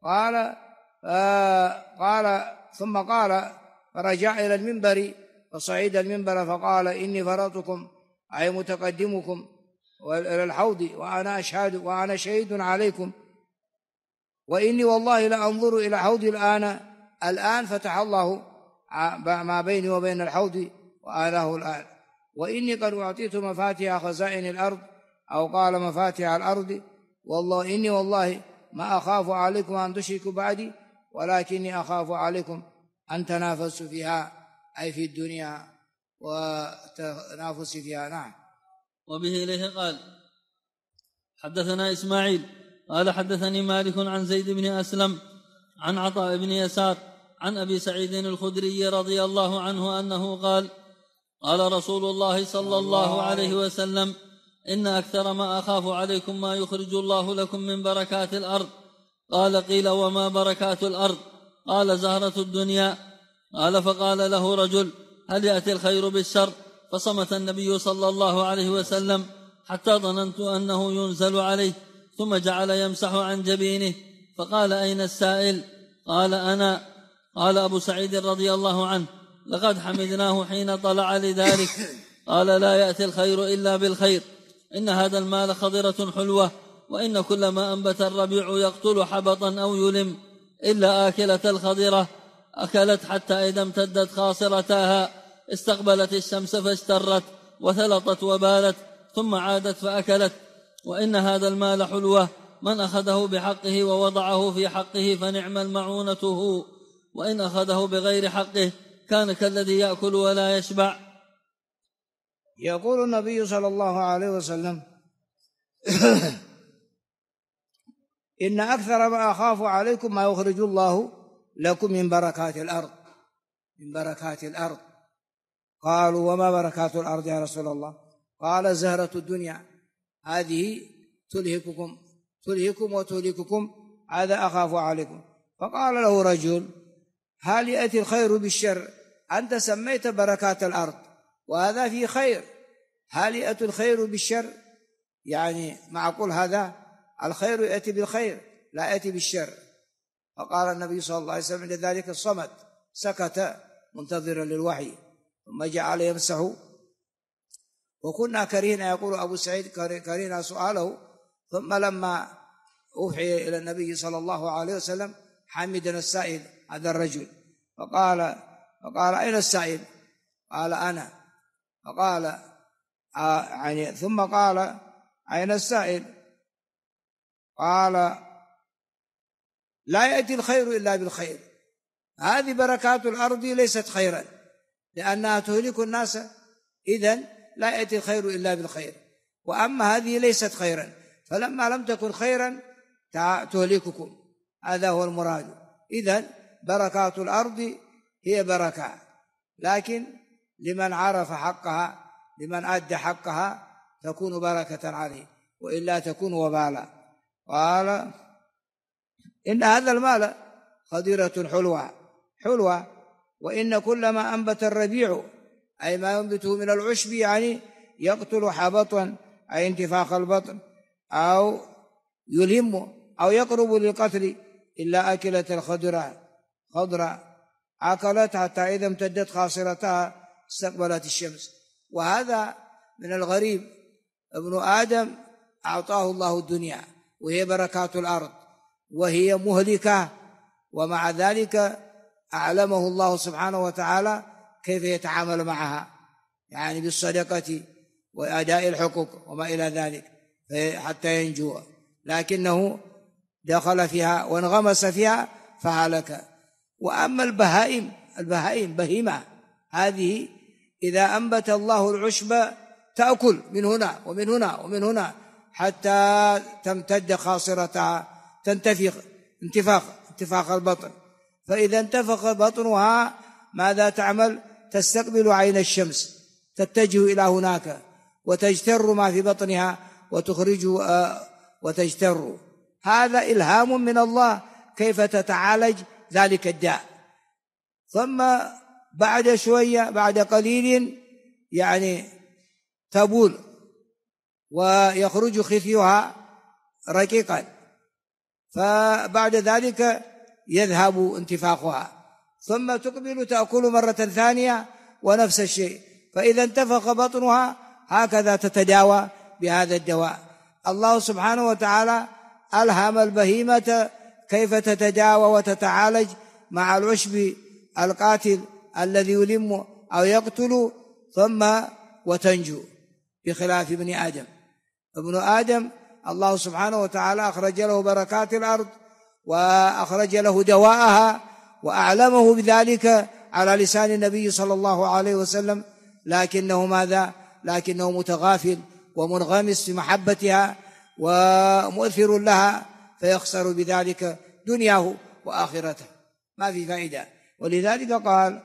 ثم قال فرجع إلى المنبر فصعد المنبر فقال إني فرطكم أي متقدمكم إلى الحوض وأنا أشهد وأنا شهيد عليكم، وإني والله لأنظر إلى حوضي الآن فتح الله ما بيني وبين الحوض وآله الآن، وإني قد أعطيت مفاتيح خزائن الأرض، أو قال مفاتيح الأرض، والله إني والله ما أخاف عليكم أن تشركوا بعدي، ولكني أخاف عليكم أن تنافسوا فيها، أي في الدنيا وتنافس فيها. نعم. وبه إليه قال حدثنا إسماعيل قال حدثني مالك عن زيد بن أسلم عن عطاء بن يسار عن أبي سعيد الخدري رضي الله عنه أنه قال قال رسول الله صلى الله عليه وسلم إن أكثر ما أخاف عليكم ما يخرج الله لكم من بركات الأرض. قال قيل وما بركات الأرض؟ قال زهرة الدنيا. قال فقال له رجل هل يأتي الخير بالشر؟ فصمت النبي صلى الله عليه وسلم حتى ظننت أنه ينزل عليه، ثم جعل يمسح عن جبينه فقال أين السائل؟ قال أنا. قال أبو سعيد رضي الله عنه لقد حمدناه حين طلع لذلك. قال لا يأتي الخير إلا بالخير، إن هذا المال خضرة حلوة وإن كل ما أنبت الربيع يقتل حبطا أو يلم إلا آكلة الخضرة أكلت حتى إذا امتدت خاصرتاها استقبلت الشمس فاشترت وثلطت وبالت ثم عادت فأكلت. وإن هذا المال حلوة من أخذه بحقه ووضعه في حقه فنعم المعونته، وإن أخذه بغير حقه كان كالذي يأكل ولا يشبع. يقول النبي صلى الله عليه وسلم إن أكثر ما أخاف عليكم ما يخرج الله لكم من بركات الأرض، من بركات الأرض. قالوا وما بركات الأرض يا رسول الله؟ قال زهرة الدنيا، هذه تلهكم وتهلككم، هذا أخاف عليكم. فقال له رجل هل يأتي الخير بالشر؟ أنت سميت بركات الأرض وهذا فيه خير، هل يأتي الخير بالشر؟ يعني معقول هذا الخير يأتي بالخير لا يأتي بالشر. فقال النبي صلى الله عليه وسلم لذلك الصمت، سكت منتظرا للوحي، ثم جعل يمسح. وكنا كرهنا، يقول أبو سعيد كرهنا سؤاله، ثم لما أوحي إلى النبي صلى الله عليه وسلم حمدنا السائل هذا الرجل، فقال أين السائل؟ قال أنا. فقال ثم قال أين السائل؟ قال لا يأتي الخير إلا بالخير. هذه بركات الأرض ليست خيرا لأنها تهلك الناس، إذن لا يأتي الخير إلا بالخير. وأما هذه ليست خيرا، فلما لم تكن خيرا تهلككم، هذا هو المراد. إذن بركات الأرض هي بركة، لكن لمن عرف حقها، لمن أدى حقها تكون بركة عليه، وإلا تكون وبالا. قال إن هذا المال خضرة حلوة، وإن كل ما أنبت الربيع أي ما ينبته من العشب يعني يقتل حبطا أي انتفاخ البطن أو يلم أو يقرب للقتل إلا أكلة الخضرة أكلت حتى إذا امتدت خاصرتها استقبلت الشمس. وهذا من الغريب، ابن آدم أعطاه الله الدنيا وهي بركات الأرض وهي مهلكة، ومع ذلك أعلمه الله سبحانه وتعالى كيف يتعامل معها، يعني بالصدقة وأداء الحقوق وما إلى ذلك حتى ينجو، لكنه دخل فيها وانغمس فيها فهلك. وأما البهائم بهيمة هذه إذا أنبت الله العشب تأكل من هنا ومن هنا ومن هنا حتى تمتد خاصرتها، تنتفخ انتفاخ البطن. فإذا انتفخ بطنها ماذا تعمل؟ تستقبل عين الشمس، تتجه إلى هناك وتجتر ما في بطنها وتخرج وتجتر. هذا إلهام من الله كيف تتعالج ذلك الداء. ثم بعد شوية بعد قليل يعني تبول ويخرج خفيها رقيقا، فبعد ذلك يذهب انتفاخها، ثم تقبل تأكل مرة ثانية ونفس الشيء. فإذا انتفخ بطنها هكذا تتداوى بهذا الدواء. الله سبحانه وتعالى ألهم البهيمة كيف تتداوى وتتعالج مع العشب القاتل الذي يلم أو يقتل ثم وتنجو، بخلاف ابن آدم. ابن آدم الله سبحانه وتعالى أخرج له بركات الأرض وأخرج له دواءها وأعلمه بذلك على لسان النبي صلى الله عليه وسلم، لكنه ماذا؟ لكنه متغافل ومنغمس في محبتها ومؤثر لها، فيخسر بذلك دنياه وآخرته، ما في فائدة. ولذلك قال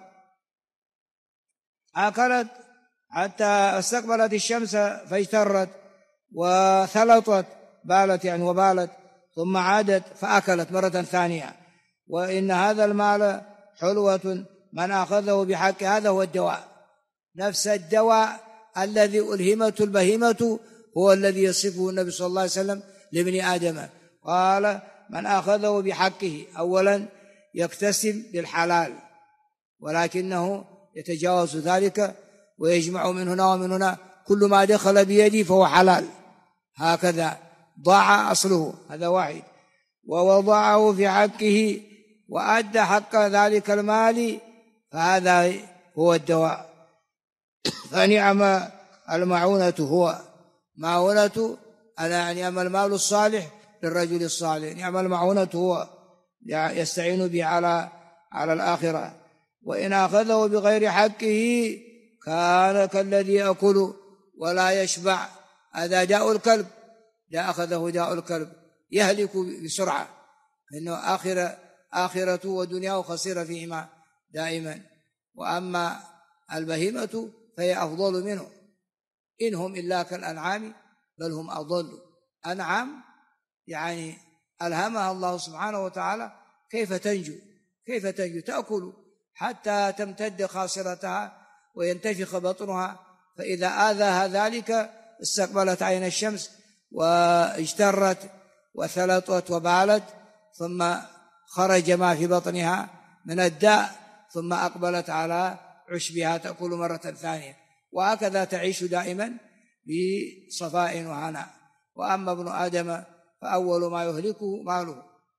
أكلت حتى استقبلت الشمس فاجترت وثلطت، بالت يعني وبالت، ثم عادت فأكلت مرة ثانية. وإن هذا المال حلوة من أخذه بحق، هذا هو الدواء، نفس الدواء الذي ألهمته البهيمة هو الذي يصفه النبي صلى الله عليه وسلم لابن آدم. قال من أخذه بحقه، أولا يكتسب بالحلال ولكنه يتجاوز ذلك ويجمع من هنا ومن هنا، كل ما دخل بيدي فهو حلال، هكذا ضاع أصله، هذا واحد، ووضعه في حقه وأدى حق ذلك المال، فهذا هو الدواء. فنعم المعونة هو معونة على نعم المال الصالح للرجل الصالح، نعم المعونة هو يستعين به على الآخرة. وإن أخذه بغير حقه كان كالذي يأكل ولا يشبع، هذا داء الكلب، إذا أخذه داء الكلب يهلك بسرعة، إنه آخرته ودنياه خسر فيهما دائما. وأما البهيمة فهي أفضل منه، إنهم إلا كالأنعام بل هم أضل. أنعام يعني ألهمها الله سبحانه وتعالى كيف تنجو، تأكل حتى تمتد خاصرتها وينتفخ بطنها، فإذا آذاها ذلك استقبلت عين الشمس واجترت وثلطت وبالت، ثم خرج ما في بطنها من الداء، ثم أقبلت على عشبها تأكل مرة ثانية، وهكذا تعيش دائما بصفاء وهناء. وأما ابن آدم فأول ما يهلكه ماله،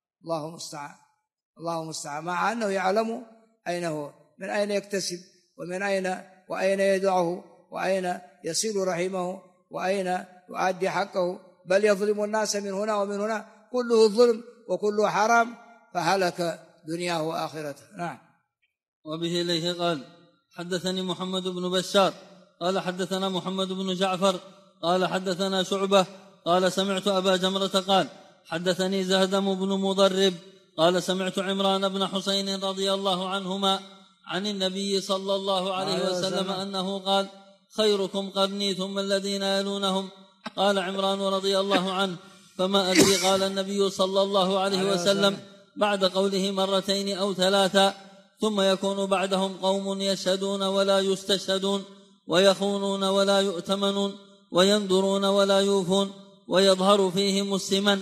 الله المستعان، مع أنه يعلم أين هو، من أين يكتسب، وأين يدعه، وأين يصل رحمه، وأين يؤدي حقه، بل يظلم الناس من هنا ومن هنا، كله الظلم وكله حرام، فهلك دنياه وآخرته. نعم. وبه إليه قال حدثني محمد بن بشار قال حدثنا محمد بن جعفر قال حدثنا شعبة قال سمعت أبا جمرة قال حدثني زهدم بن مضرب قال سمعت عمران بن حسين رضي الله عنهما عن النبي صلى الله عليه وسلم أنه قال خيركم قرني ثم الذين يلونهم. قال عمران رضي الله عنه فما أدري. قال النبي صلى الله عليه وسلم بعد قوله مرتين أو ثلاثا ثم يكون بعدهم قوم يشهدون ولا يستشهدون ويخونون ولا يؤتمنون وينذرون ولا يوفون ويظهر فيهم السمن.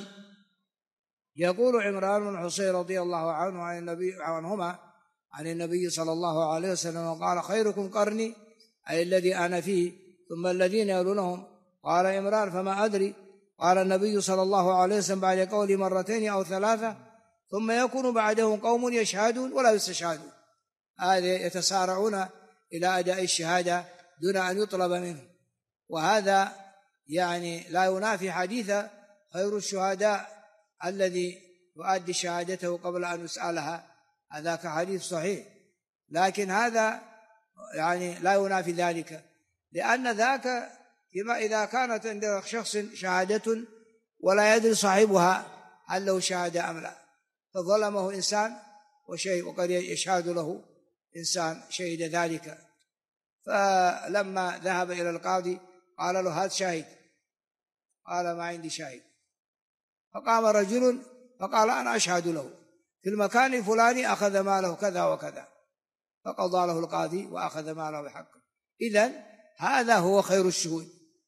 يقول عمران بن حسين رضي الله عنه عن النبي صلى الله عليه وسلم قال خيركم قرني، أي الذي أنا فيه، ثم الذين يلونهم. قال عمران فما أدري. قال النبي صلى الله عليه وسلم بعد قوله مرتين أو ثلاثة ثم يكون بعدهم قوم يشهدون ولا يستشهدون، هذا يتسارعون إلى أداء الشهادة دون أن يطلب منهم، وهذا يعني لا ينافي حديث خير الشهداء الذي يؤدي شهادته قبل أن يسألها، هذاك حديث صحيح، لكن هذا يعني لا ينافي ذلك، لأن ذاك فيما إذا كانت عند شخص شهادة ولا يدري صاحبها هل له شهادة أم لا، فظلمه إنسان وقد يشهد له إنسان شهد ذلك، فلما ذهب إلى القاضي قال له هات شاهد، قال ما عندي شاهد، فقام رجل فقال أنا أشهد له في المكان الفلاني أخذ ماله كذا وكذا، فقضى له القاضي وأخذ ماله بحقه. إذن هذا هو خير الشهود،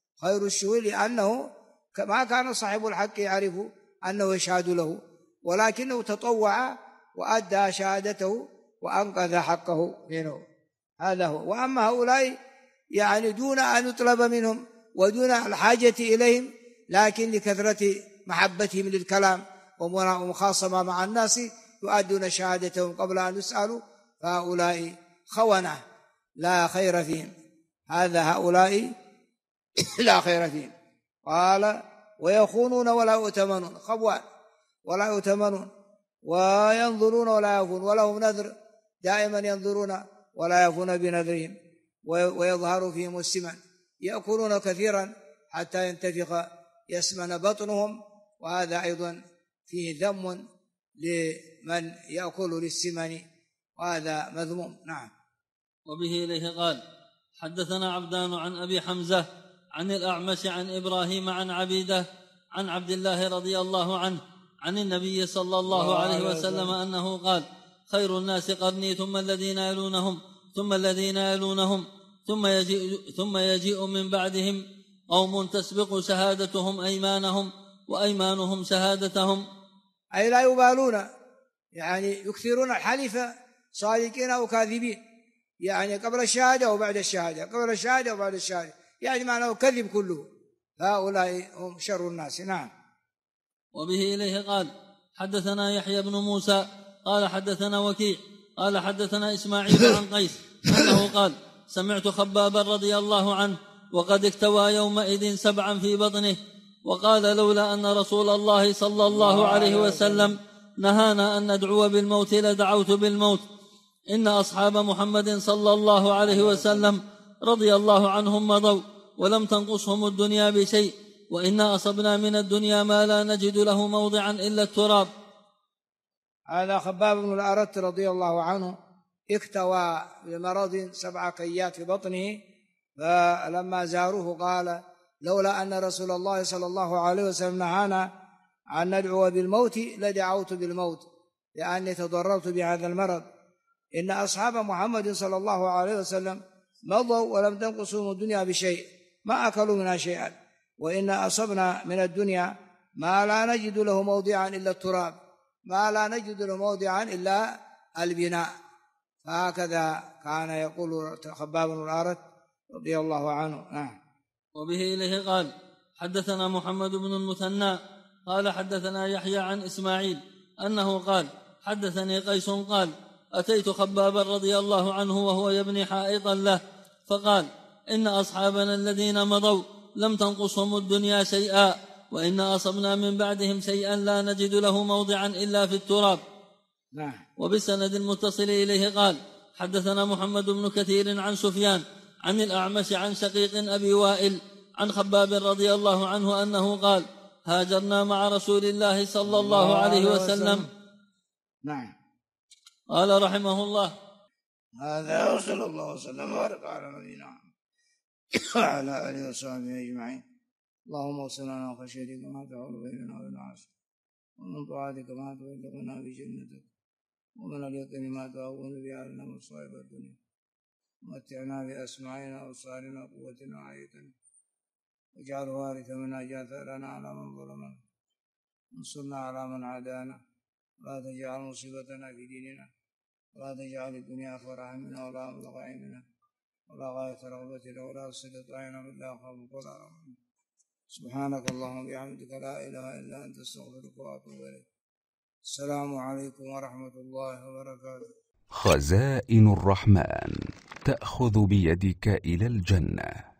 لأنه ما كان صاحب الحق يعرف أنه يشهد له، ولكنه تطوع وأدى شهادته وأنقذ حقه منه، هذا هو. وأما هؤلاء يعني دون أن يطلب منهم ودون الحاجة إليهم، لكن لكثرة محبتهم للكلام ومخاصمة مع الناس يؤدون شهادتهم قبل أن يسألوا، فهؤلاء خونة لا خير فيهم، هؤلاء لا خير فيهم. قال ويخونون ولا يؤتمنون، خبوان ولا يؤتمنون، وينظرون ولا يفون، ولهم نذر دائما ينظرون ولا يفون بنذرهم، ويظهر فيهم السمن، يأكلون كثيرا حتى ينتفخ يسمن بطنهم، وهذا أيضا فيه ذم لمن يأكل للسمن، وهذا مذموم. نعم. وبه إليه قال حدثنا عبدان عن أبي حمزة عن الأعمش عن إبراهيم عن عبيدة عن عبد الله رضي الله عنه عن النبي صلى الله عليه وسلم أنه قال خير الناس قرني ثم الذين يلونهم ثم الذين يلونهم ثم يجيء من بعدهم قوم تسبق شهادتهم أيمانهم وأيمانهم شهادتهم، أي لا يبالون، يعني يكثرون الحلف صادقين أو كاذبين، يعني قبل الشهادة وبعد الشهادة، قبل الشهادة وبعد الشهادة، يعني معناه كذب كله، هؤلاء هم شر الناس. نعم. وبه إليه قال حدثنا يحيى بن موسى قال حدثنا وكيع قال حدثنا إسماعيل عن قيس أنه قال سمعت خبابا رضي الله عنه وقد اكتوى يومئذ 7 في بطنه وقال لولا أن رسول الله صلى الله عليه وسلم نهانا أن ندعو بالموت لدعوت بالموت. إن أصحاب محمد صلى الله عليه وسلم رضي الله عنهم مضوا ولم تنقصهم الدنيا بشيء وإنا أصبنا من الدنيا ما لا نجد له موضعا إلا التراب. هذا خباب بن الأرت رضي الله عنه اكتوى بمرض 7 كيات في بطنه، فلما زاروه قال لولا أن رسول الله صلى الله عليه وسلم نهانا أن ندعو بالموت لدعوت بالموت لأني تضررت بهذا المرض. إن أصحاب محمد صلى الله عليه وسلم مضوا ولم تنقصهم الدنيا بشيء، ما أكلوا منها شيئا، وإنا أصبنا من الدنيا ما لا نجد له موضعا إلا التراب، ما لا نجد له موضعا إلا البناء. فهكذا كان يقول خباب بن الأرت رضي الله عنه. وبه إليه قال حدثنا محمد بن المثنى قال حدثنا يحيى عن إسماعيل أنه قال حدثني قيس قال أتيت خبابا رضي الله عنه وهو يبني حائطا له فقال إن أصحابنا الذين مضوا لم تنقصهم الدنيا شيئا وإن أصبنا من بعدهم شيئا لا نجد له موضعا إلا في التراب. وبالسند المتصل إليه قال حدثنا محمد بن كثير عن سفيان عن الأعمش عن شقيق أبي وائل عن خباب رضي الله عنه أنه قال هاجرنا مع رسول الله صلى الله عليه وسلم. قال رحمه الله هذا وصلى الله وسلم وبارك على نبينا وعلى آله وصحبه أجمعين. اللهم اوصلنا من خشيتك ما تحول بيننا وبين معاصيك ومن طاعتك ما تبلغنا بجنتك ومن اليقين ما تهون به علينا مصائب الدنيا ومتعنا بأسماعنا وأبصارنا وقوتنا وحياتنا واجعل وارث منا جاثرنا على من ظلمنا وانصرنا على من عادانا ولا تجعل مصيبتنا في ديننا ولا تجعل الدنيا أكبر همنا ولا مبلغ علمنا ولا غاية رغبتنا ولا صلة عينا بالله خوفك ولا رحمنا. سبحانك اللهم وبحمدك لا إله إلا أنت استغفرك وأتوب إليك. السلام عليكم ورحمة الله وبركاته. خزائن الرحمن تأخذ بيدك إلى الجنة.